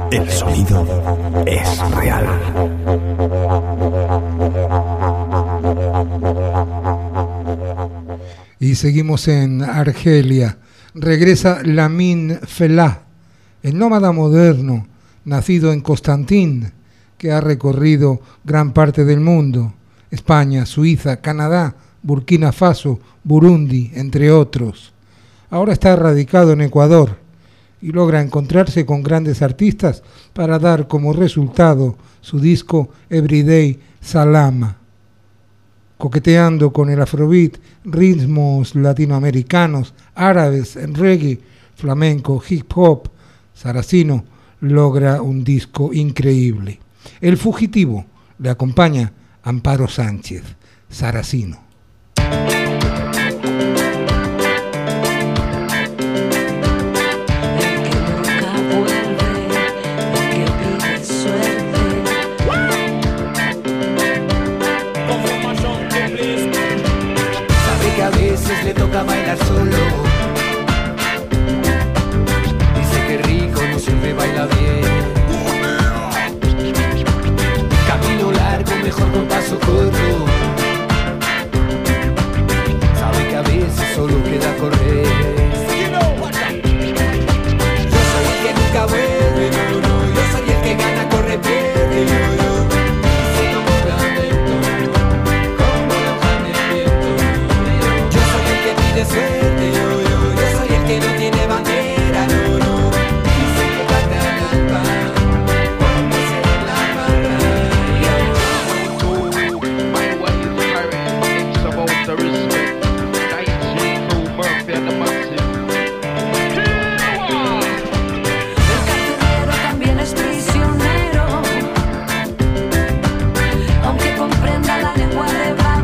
El sonido es real. Y seguimos en Argelia. Regresa Lamin Felah, el nómada moderno, nacido en Constantín, que ha recorrido gran parte del mundo, España, Suiza, Canadá, Burkina Faso, Burundi, entre otros. Ahora está radicado en Ecuador y logra encontrarse con grandes artistas para dar como resultado su disco Everyday Salama. Coqueteando con el afrobeat, ritmos latinoamericanos, árabes, reggae, flamenco, hip hop, Saracino logra un disco increíble. El Fugitivo le acompaña Amparo Sánchez, Saracino. Le toca bailar solo. Dice que rico, no siempre baila bien. Camino largo, mejor con paso corto. Sabe que a veces solo queda correr. Yo soy el que nunca vuelve, no, no. Yo soy el que gana, corre, pierde, yo, yo. De suerte, yo, yo, yo soy el que no tiene bandera, no, no. Dice que canta el alma, cuando se ve la barra, yo. My way is carrying, it's about the respect. Nice through Murphy and the Massive. El carcelero también es prisionero, aunque comprenda la lengua de Babel.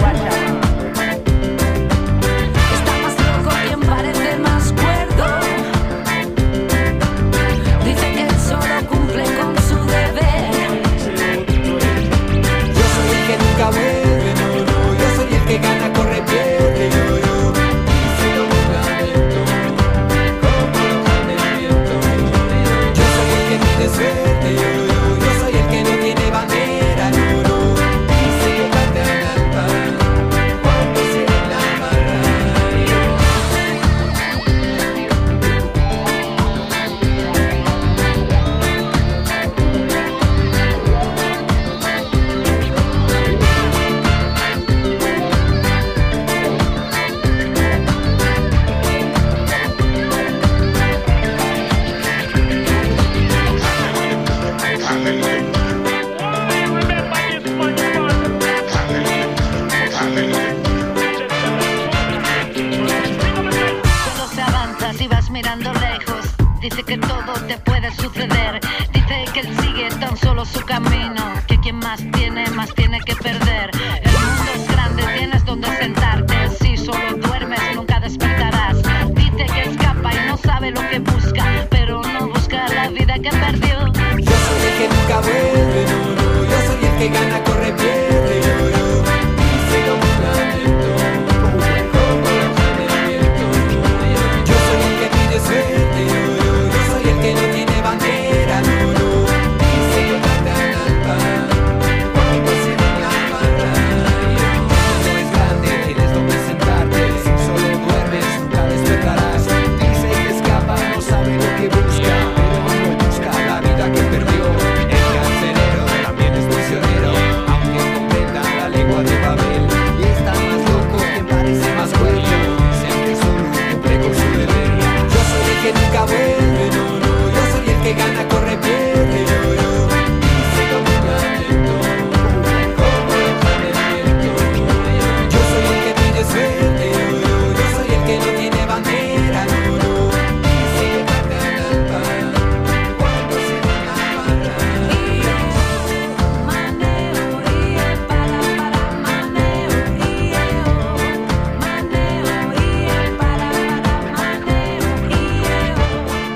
Que gana, corre, pierde, yo, yo. Y si lo mueve lento, como lo jale el viento. Yo soy el que pide suerte, yo, yo. Yo soy el que no tiene bandera, no, no. Y si yo cante en alta, cuando se ve la barra, dice que todo te puede suceder. Dice que él sigue tan solo su camino, que quien más tiene, más tiene que perder. El mundo es grande, tienes donde sentarte. Si solo duermes, nunca despertarás. Dice que escapa y no sabe lo que busca, pero no busca la vida que perdió. Yo soy el que nunca vuelve, no, no. Yo soy el que gana, corre, pierde, yo, yo. Y si lo busca lento, como lo jale el viento. Yo soy el que pide suerte, yo, yo. Que no tiene bandera, no, no. Dice que canta en alta, cuando se ve la barra. No es grande, tienes donde sentarte. Si solo duermes, nunca despertarás. Dice que escapa, no sabe lo que busca, pero no busca la vida que perdió. El carcelero también es prisionero, aunque comprenda la lengua de Babel. Y está más loco que parece más cuello. Dicen que solo cumple con su deber. Yo soy el que nunca vuelve, no, no. Que gana, corre, pierde, yo, yo. Y si lo mueve lento, como lo jale el viento. Yo soy el que pide suerte, yo, yo. Yo soy el que no tiene bandera, no, no. Y si yo canta en alta, cuando se ve la barra. Y yo maneo, y es para, para, maneo, y yo maneo, y es para, para, maneo, y yo.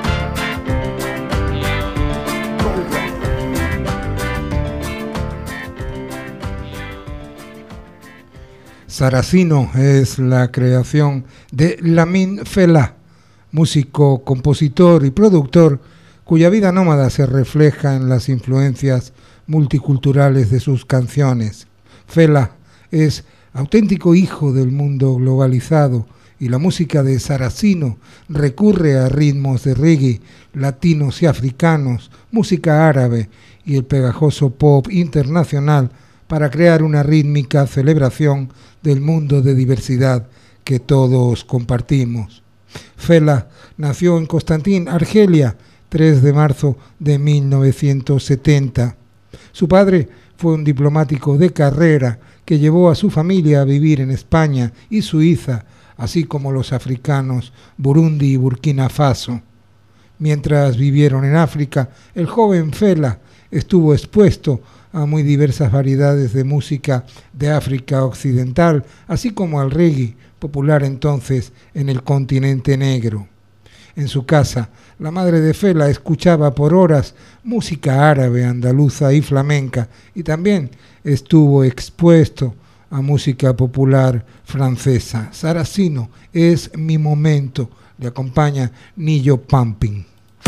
Saracino es la creación de Lamin Felah, músico, compositor y productor cuya vida nómada se refleja en las influencias multiculturales de sus canciones. Fela es auténtico hijo del mundo globalizado y la música de Saracino recurre a ritmos de reggae, latinos y africanos, música árabe y el pegajoso pop internacional para crear una rítmica celebración del mundo de diversidad que todos compartimos. Fela nació en Constantín, Argelia, tres de marzo de mil novecientos setenta. Su padre fue un diplomático de carrera que llevó a su familia a vivir en España y Suiza, así como los africanos Burundi y Burkina Faso. Mientras vivieron en África, el joven Fela estuvo expuesto a muy diversas variedades de música de África Occidental, así como al reggae, popular entonces en el continente negro. En su casa, la madre de Fela escuchaba por horas música árabe, andaluza y flamenca, y también estuvo expuesto a música popular francesa. Saracino es mi momento, le acompaña Nillo Pumping.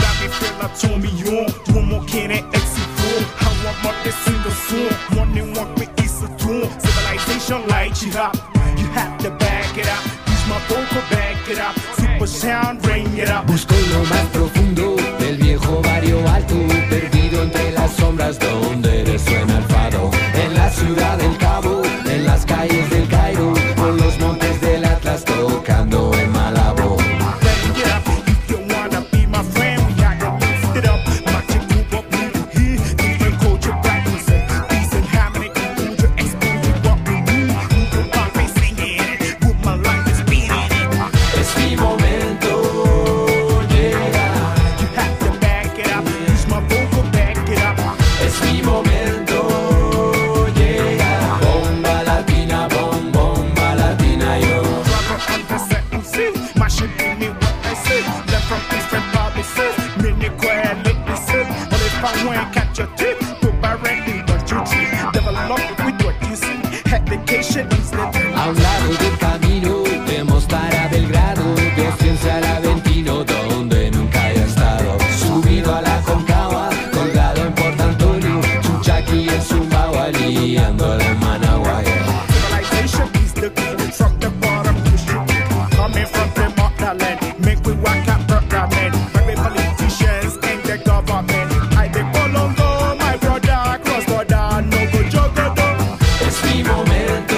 Busco lo más profundo del viejo barrio alto, perdido entre las sombras donde resuena el fado. En la ciudad del Cabo, en las calles del Cairo, con los montes del Atlas tocando en Malabo. A un lado del camino te mostrará Belgrado, de Ostense al Aventino, donde nunca haya estado. Subido a la Concagua, colgado en Port Antonio, Chuchaki en Zumbao, liando en Managua. Civilization is the key from the bottom to shoot. Coming from the motherland, make we walk out Brooklyn. Very politicians and the government. I be Colombo, my brother, cross border, no go jogo. Es mi momento.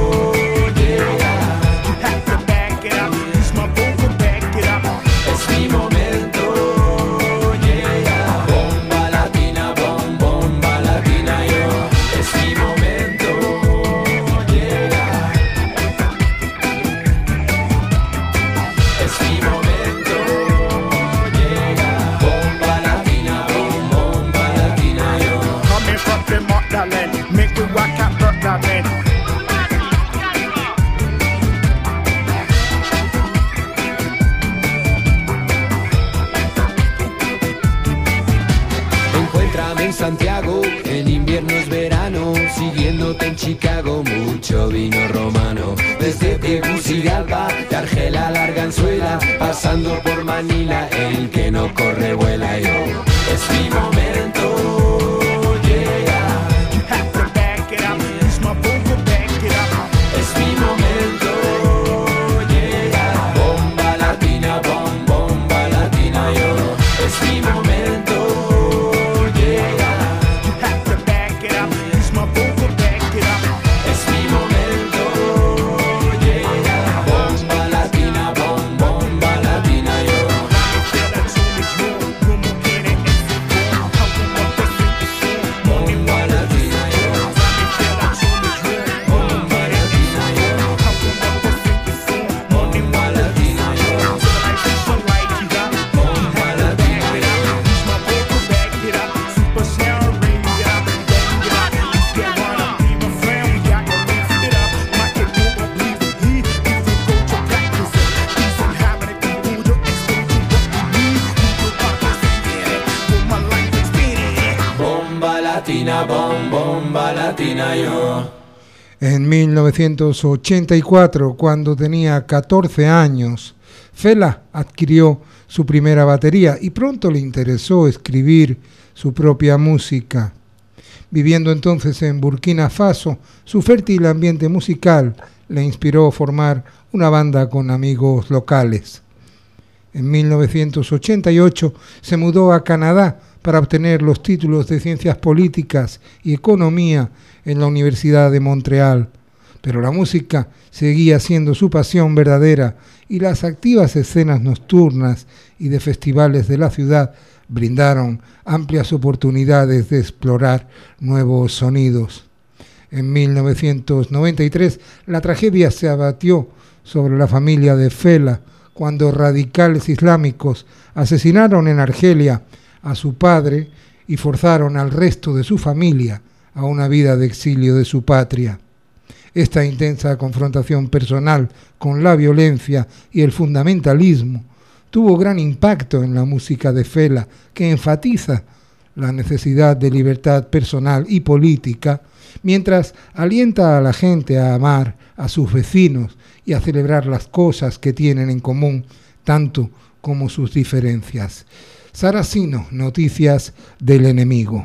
Encuéntrame en Santiago, en invierno es verano, siguiéndote en Chicago, mucho vino romano. Desde Tegucigalpa, de Argel a la Arganzuela, pasando por Manila, el que no corre vuela. Yo, es mi momento, llega. You have to back it up, use my vocal, back it up. Es mi momento, llega. Bomba latina, bom, bomba latina, yo. Es mi momento. Bom, bomba latina yo. En mil novecientos ochenta y cuatro, cuando tenía catorce años, Fela adquirió su primera batería y pronto le interesó escribir su propia música. Viviendo entonces en Burkina Faso, su fértil ambiente musical le inspiró a formar una banda con amigos locales. En mil novecientos ochenta y ocho se mudó a Canadá para obtener los títulos de Ciencias Políticas y Economía en la Universidad de Montreal. Pero la música seguía siendo su pasión verdadera y las activas escenas nocturnas y de festivales de la ciudad brindaron amplias oportunidades de explorar nuevos sonidos. En mil novecientos noventa y tres la tragedia se abatió sobre la familia de Fela cuando radicales islámicos asesinaron en Argelia a su padre y forzaron al resto de su familia a una vida de exilio de su patria. Esta intensa confrontación personal con la violencia y el fundamentalismo tuvo gran impacto en la música de Fela, que enfatiza la necesidad de libertad personal y política, mientras alienta a la gente a amar a sus vecinos y a celebrar las cosas que tienen en común, tanto como sus diferencias. Saracino, Noticias del Enemigo.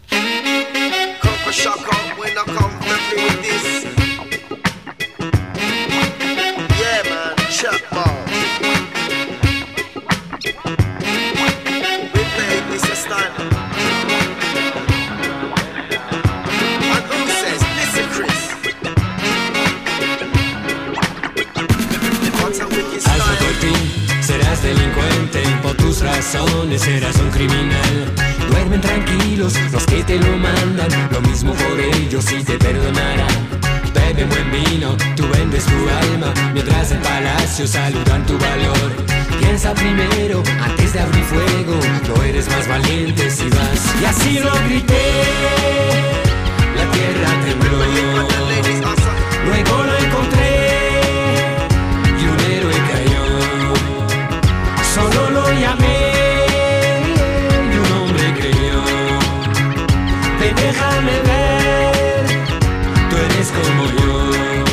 Serás delincuente por tus razones, serás un criminal. Duermen tranquilos los que te lo mandan, lo mismo por ellos y te perdonarán. Beben buen vino, tú vendes tu alma, mientras en palacio saludan tu valor. Piensa primero antes de abrir fuego, no eres más valiente si vas. Y así lo grité, la tierra tembló, luego lo encontré. Solo lo llamé y un hombre creyó. Ven, déjame ver, tú eres como yo.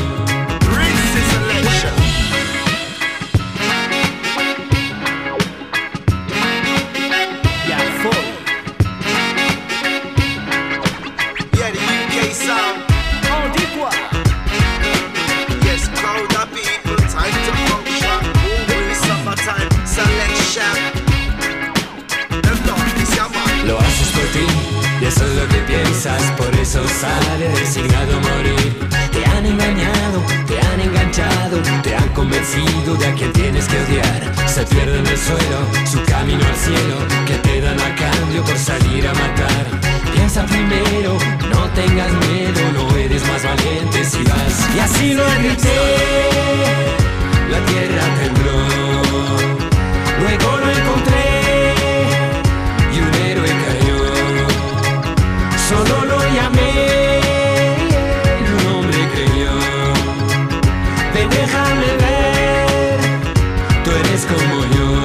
Yeah, full. Yeah, the U K sound. On dit quoi? Yes, crowd of people, time to function. Over is summertime. Lo haces por ti y eso es lo que piensas, por eso sale resignado a morir. Te han engañado, te han enganchado, te han convencido de a quien tienes que odiar. Se pierde en el suelo, su camino al cielo, que te dan a cambio por salir a matar. Piensa primero, no tengas miedo, no eres más valiente si vas. Y así lo grité, la tierra tembló. Luego lo encontré y un héroe cayó. Solo lo llamé y un hombre creyó. Ven, déjame ver, tú eres como yo.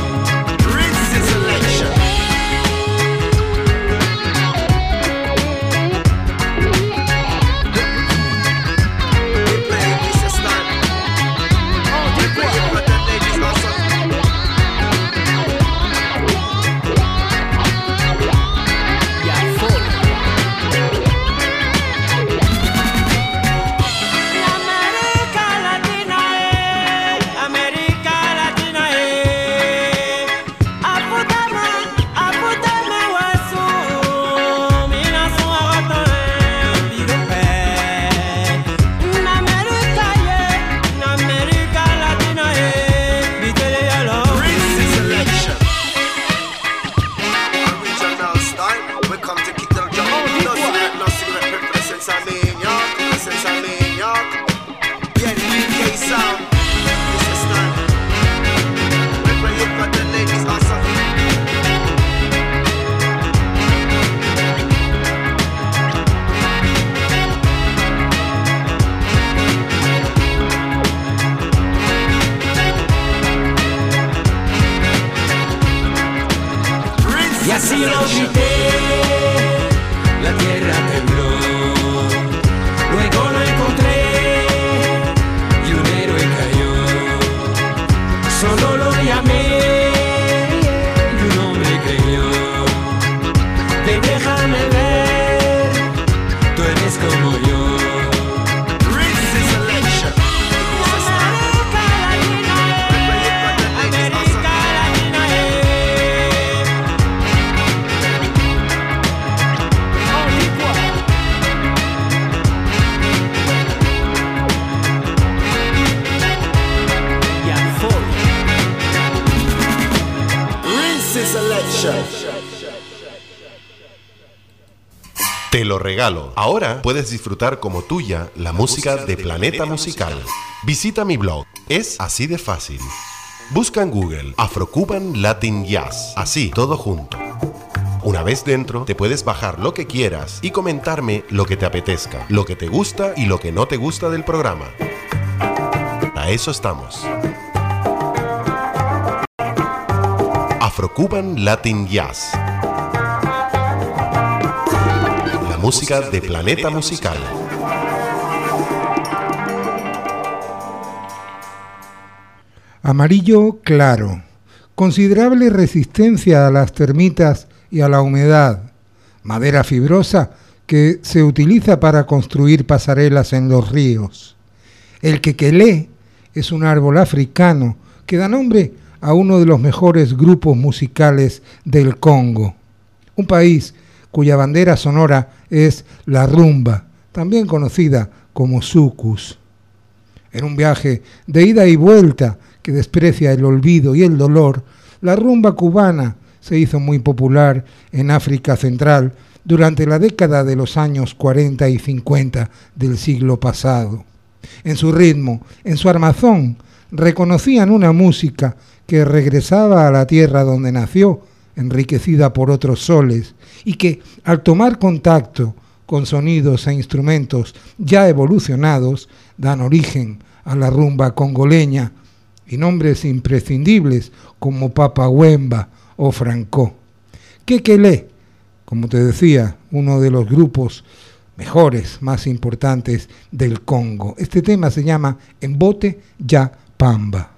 así lo grité, la tierra tembló, luego lo encontré y un héroe cayó, solo lo llamé Te lo regalo. Ahora puedes disfrutar como tuya la música de Planeta Musical. Visita mi blog. Es así de fácil. Busca en Google Afro-Cuban Latin Jazz. Así, todo junto. Una vez dentro, te puedes bajar lo que quieras y comentarme lo que te apetezca, lo que te gusta y lo que no te gusta del programa. A eso estamos. Afro-Cuban Latin Jazz. La música de Planeta Musical. Amarillo claro. Considerable resistencia a las termitas y a la humedad. Madera fibrosa que se utiliza para construir pasarelas en los ríos. El quequelé es un árbol africano que da nombre a uno de los mejores grupos musicales del Congo. Un país cuya bandera sonora es la rumba, también conocida como sucus. En un viaje de ida y vuelta que desprecia el olvido y el dolor, la rumba cubana se hizo muy popular en África Central durante la década de los años cuarenta y cincuenta del siglo pasado. En su ritmo, en su armazón, reconocían una música que regresaba a la tierra donde nació, enriquecida por otros soles, y que, al tomar contacto con sonidos e instrumentos ya evolucionados, dan origen a la rumba congoleña, y nombres imprescindibles como Papa Wemba o Franco. Quequelé, como te decía, uno de los grupos mejores, más importantes del Congo. Este tema se llama Embote Ya Pamba.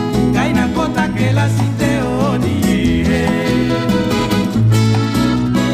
Kota que la cité, oh,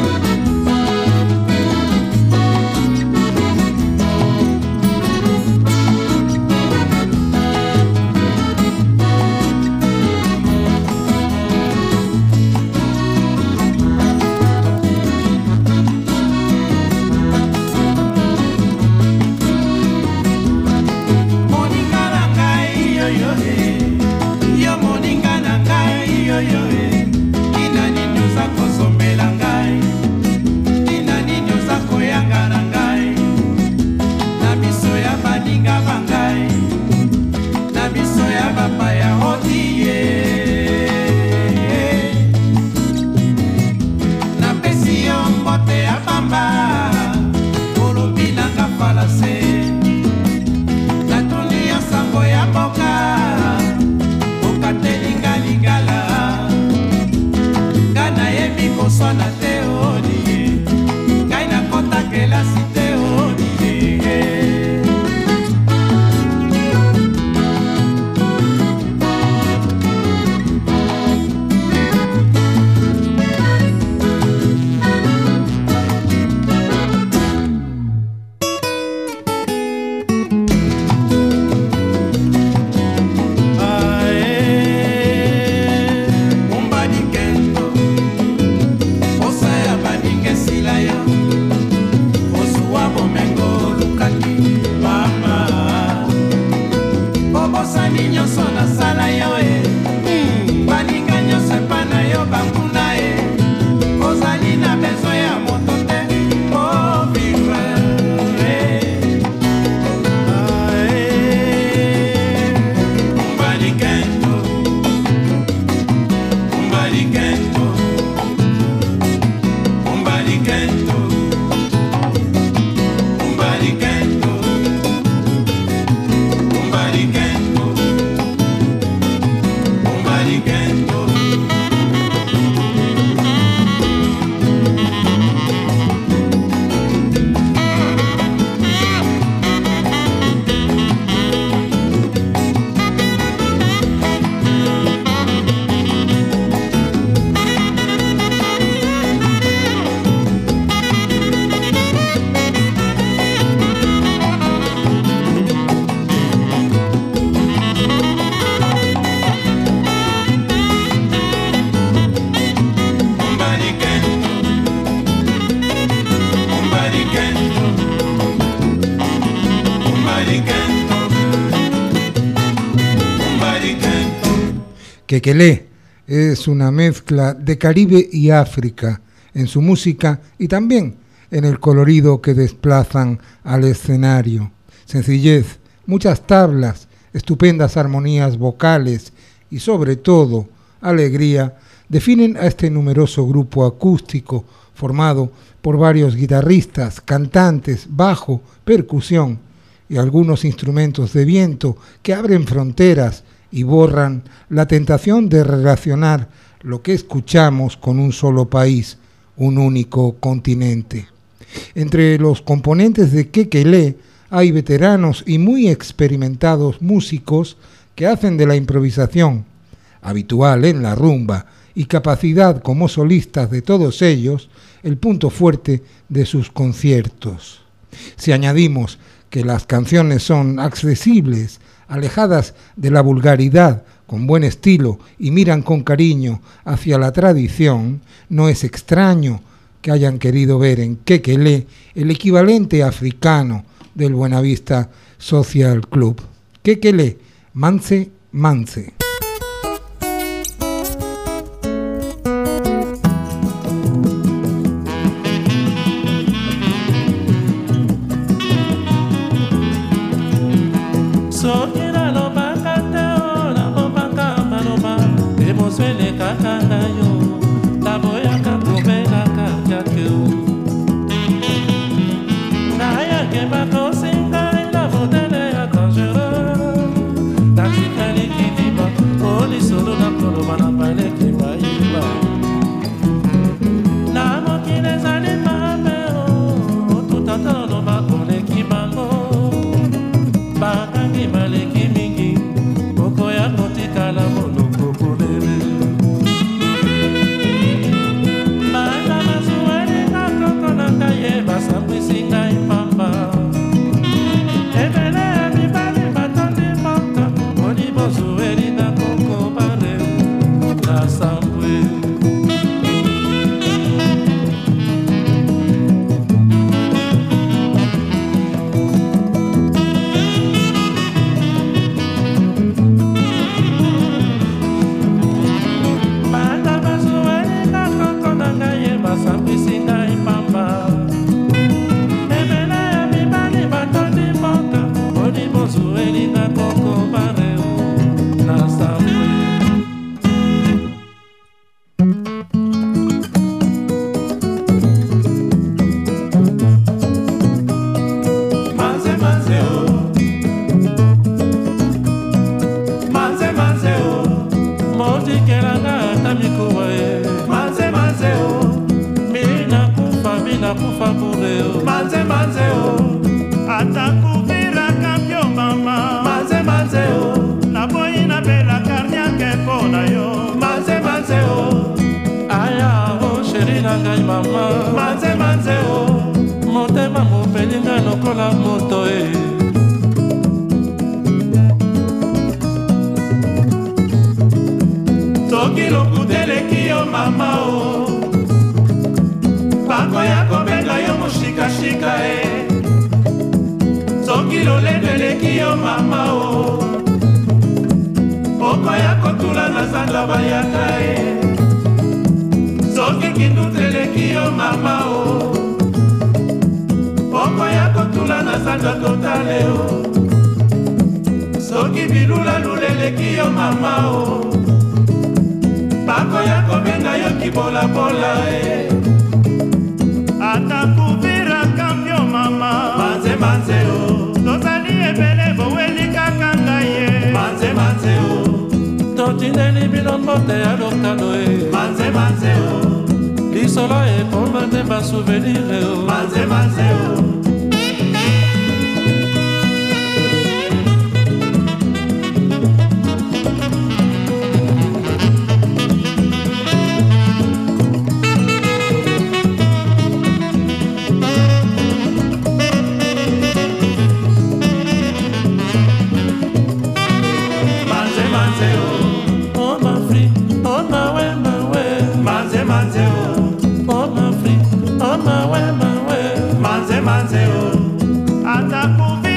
Kekelé es una mezcla de Caribe y África en su música y también en el colorido que desplazan al escenario. Sencillez, muchas tablas, estupendas armonías vocales y sobre todo alegría definen a este numeroso grupo acústico formado por varios guitarristas, cantantes, bajo, percusión y algunos instrumentos de viento que abren fronteras y borran la tentación de relacionar lo que escuchamos con un solo país, un único continente. Entre los componentes de Kekelé hay veteranos y muy experimentados músicos que hacen de la improvisación, habitual en la rumba, y capacidad como solistas de todos ellos, el punto fuerte de sus conciertos. Si añadimos que las canciones son accesibles, alejadas de la vulgaridad, con buen estilo y miran con cariño hacia la tradición, no es extraño que hayan querido ver en Kekelé el equivalente africano del Buenavista Social Club. Kekelé, Manse, Manse.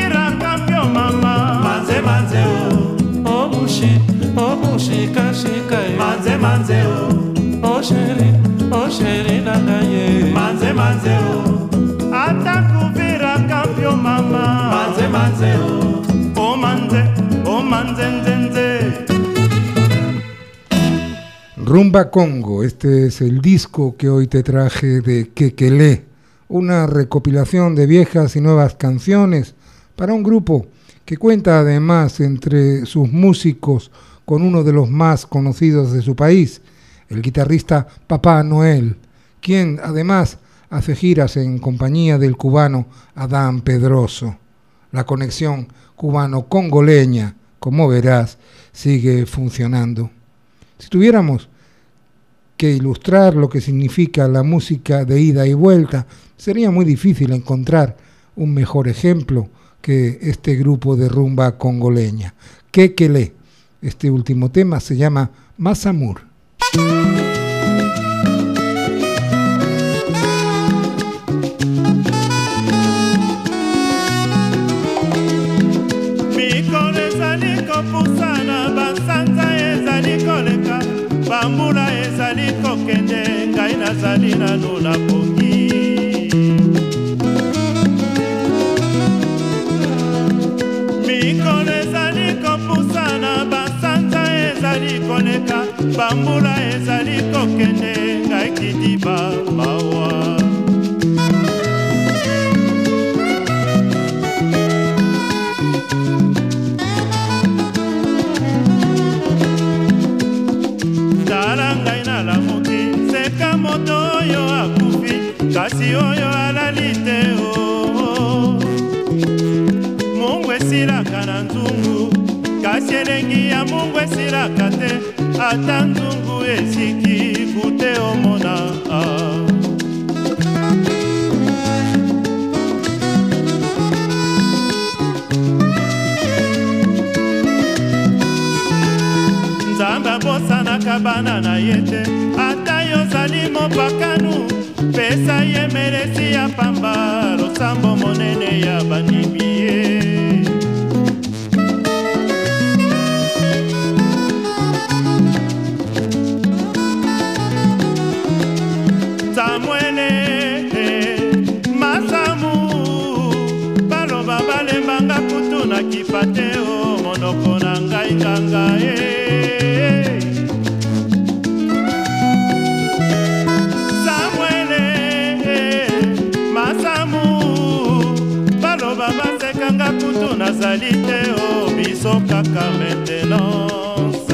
Shika, shika. manze oh, oh chéri, oh chéri nangaye. Manze manze oh, atakuvira kampio mama. Manze manze oh, oh manze, oh manze nzenze. Rumba Congo, este es el disco que hoy te traje de Kekele, una recopilación de viejas y nuevas canciones para un grupo que cuenta además entre sus músicos con uno de los más conocidos de su país, el guitarrista Papá Noel, quien además hace giras en compañía del cubano Adán Pedroso. La conexión cubano-congoleña, como verás, sigue funcionando. Si tuviéramos que ilustrar lo que significa la música de ida y vuelta, sería muy difícil encontrar un mejor ejemplo que este grupo de rumba congoleña. Kekele. Este último tema se llama Masamur. Mikole zaliko pusana, basanza ezaliko leka, bambula ezaliko kende, ngai nazali nanu na pongi. Mikole zaliko pusana, basanza ezaliko leka, bambula ezaliko kende, ngai kidiba mawa. Moto oyo akufi, kasi oyo alalite o. Mungu esiraka na nzungu, kasi elengi ya Mungu esiraka te, ata nzungu esiki kute omona. Nzamba bosana kabana na yete, ata yozali mopakanu, pesa ye meresi ya pamba, losambo monene ya banimie. Samuele, Masamu, baloba balembanga kutu na kipateo, monoko na ngai nganga e. Kanga kutu nazali te o biso kaka maintenance.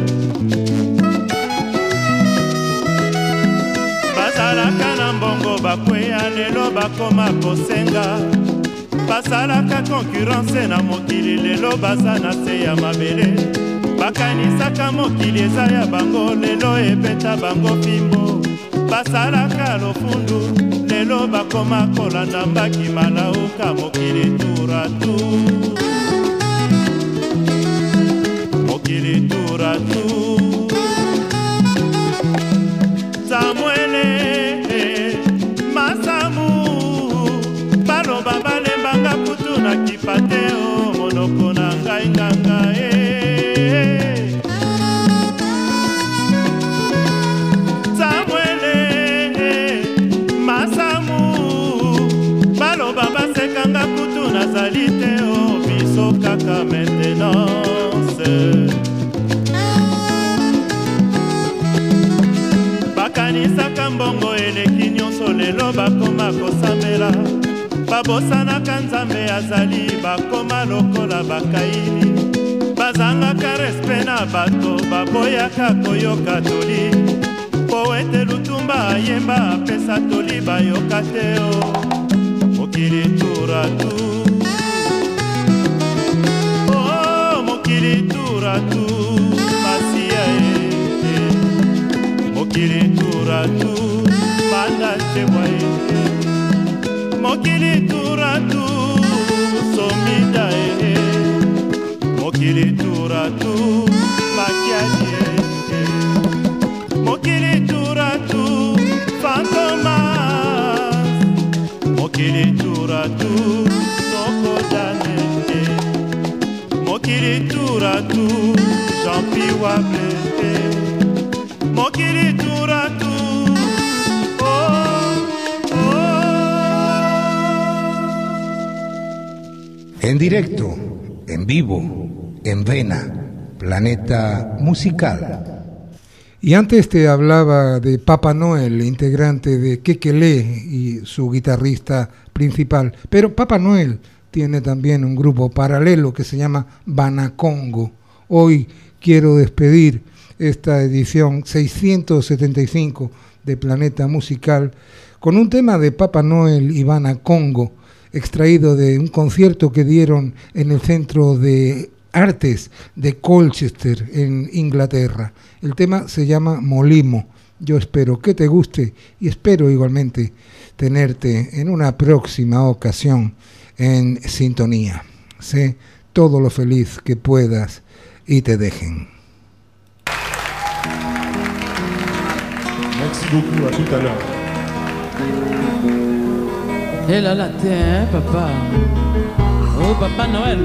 Basalaka na mbongo bakweya lelo bakoma kosenga, basalaka concurrence na mokili lelo baza na se ya mabele, bakanisaka mokili eza ya bango lelo ebeta bango fimbo, basalaka lofundu lelo bakoma kolanda mbaki malauka mokili turatu. Mokili turatu. Samuele, Masamu, baloba balembanga kutu na kipateo, monoko na ngai nganga e. Basekanga kutu nazali te o biso kaka maintenance. Bakanisaka mbongo eleki nyonso lelo bakoma kosambela, babosanaka nzambe azali bakoma lokola bakaini, bazangaka respe na bato baboyaka koyoka toli, po ete lutumba ayemba apesa toli bayoka te o. Mokili turatu, oh mokili turatu, masia e. Mokili turatu, manda chebwa e. Mokili turatu, somida e. Mokili turatu, makiaji e. Mokili turatu, fantoma. Mokili turatu, noko janete. Mokili turatu, jampi wablete. mokili turatu. Oh, oh. En directo, en vivo, en Vena, Planeta Musical. Y antes te hablaba de Papá Noel, integrante de Kekele y su guitarrista principal. Pero Papá Noel tiene también un grupo paralelo que se llama Banacongo. Hoy quiero despedir esta edición seiscientos setenta y cinco de Planeta Musical con un tema de Papá Noel y Banacongo, extraído de un concierto que dieron en el Centro de Artes de Colchester, en Inglaterra. El tema se llama Molimo. Yo espero que te guste y espero igualmente tenerte en una próxima ocasión en sintonía. Sé todo lo feliz que puedas y te dejen. Merci beaucoup, à tout à l'heure. Et là là, tiens, papa. Oh, Papa Noël.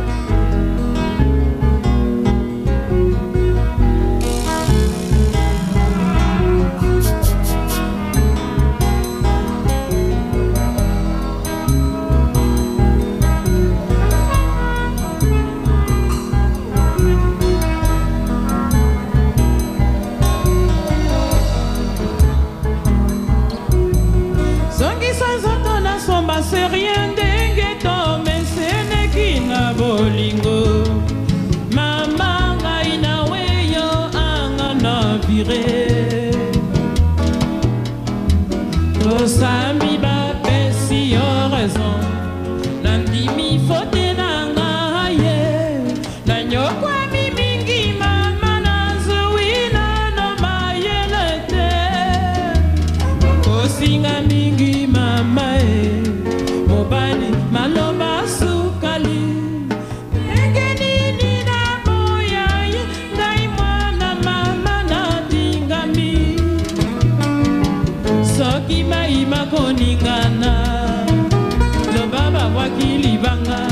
C'est rien de ghetto, mais c'est ne qui na bolingo. Mama ngaina weyo anga na vire. To sami ba pesi yo raison. Nandi mi fote nanga ye. Na nyokwa mi mingi mama na zuina no mayelete. Kosinga mingi mama e. Mobali maloba sukali engeni nina moya ngai mwana mama na dingami soki mai makoningana lo baba wakili banga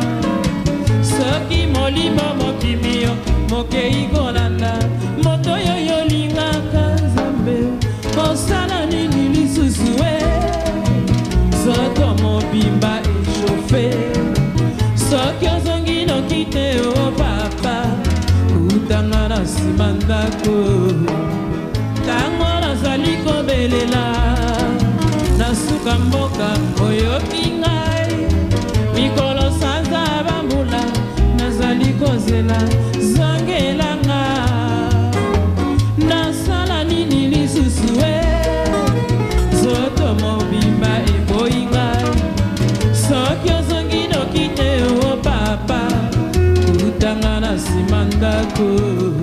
soki molimo mokimio mokei kolanda moto yoyo lingaka nzambe kosala nini lisusu we soto mobimba échauffé soki ozongi nokite o papa utanga na nsima ndako ntango nazali kobelela nasuka mboka oyoki ngai mikolo sanza bambula nazali kozela zongelanga nasala nini lisusu e soto mobimba eboyinga soki ozongi nokite o papa utanga na nsima ndako.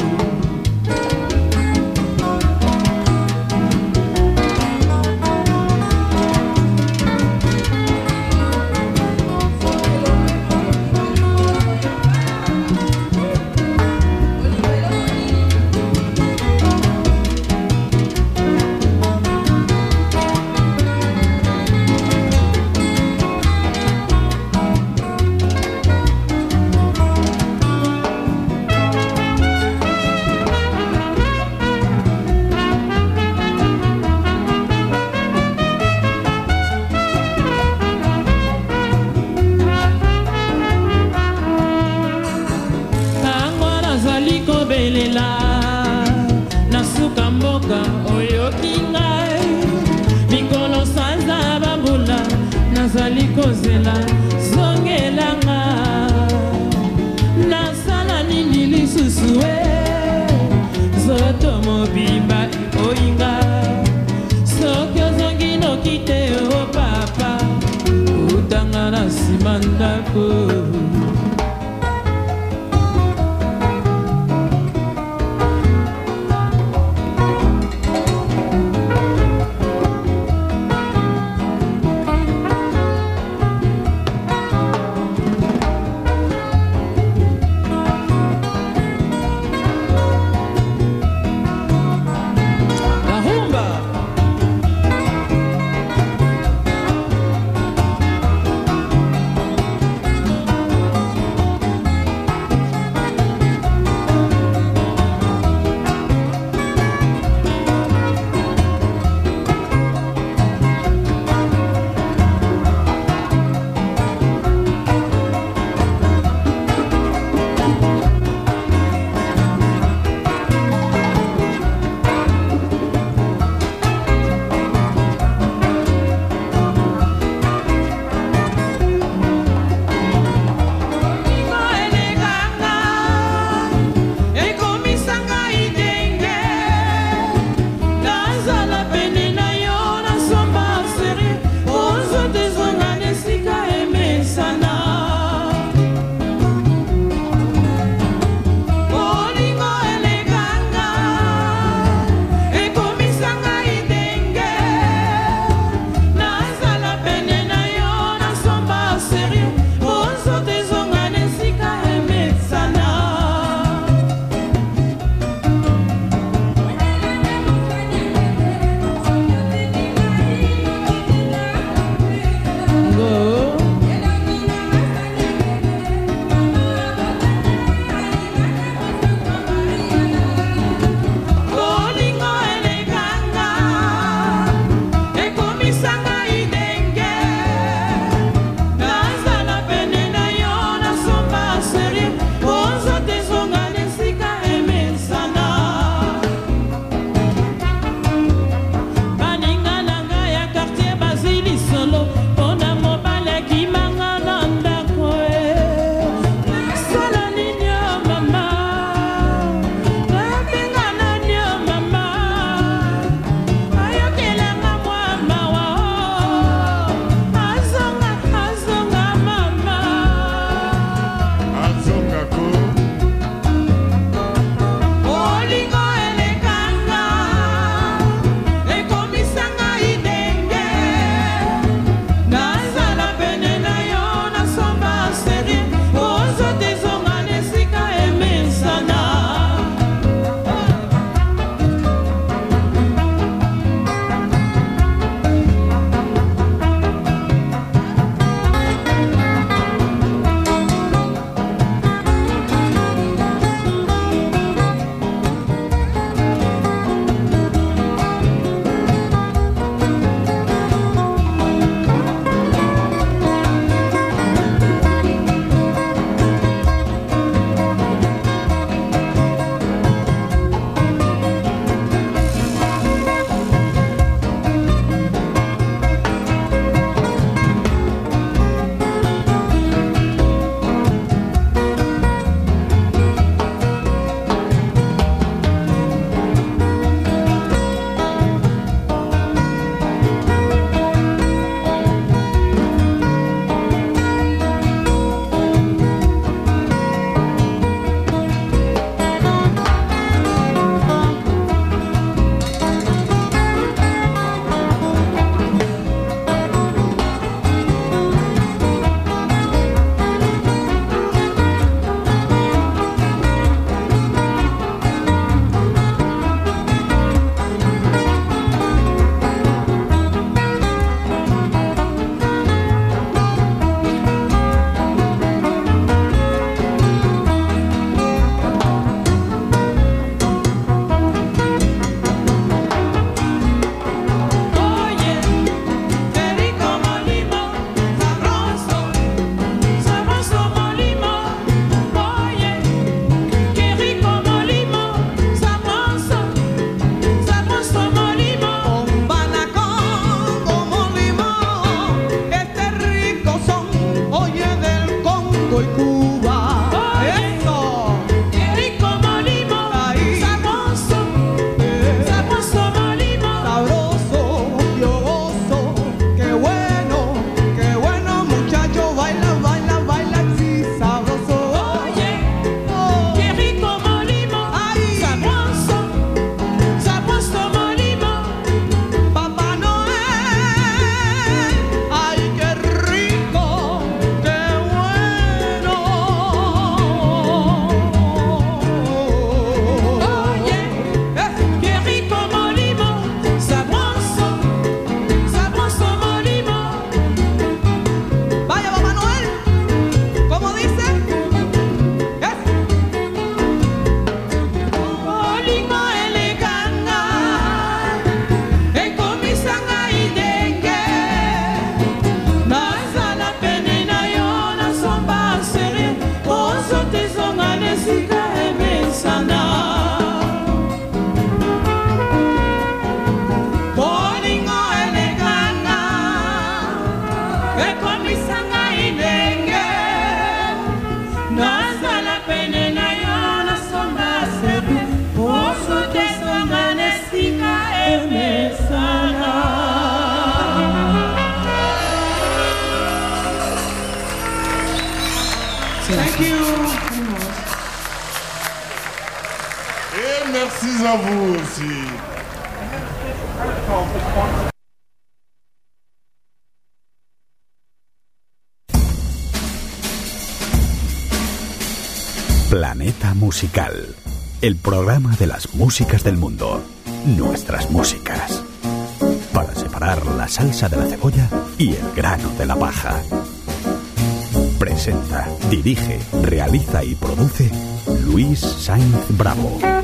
Nasuka mboka oyoki ngai mikolo sanza bambula nazali kozela zongelanga nasala nini lisusu e zoto mobimba eboyinga soki ozongi nokite o papa utanga na nsima ndako. Thank you. Et merci à vous aussi. Planeta Musical, el programa de las músicas del mundo, nuestras músicas, para separar la salsa de la cebolla y el grano de la paja. Presenta, dirige, realiza y produce Luis Sainz Bravo.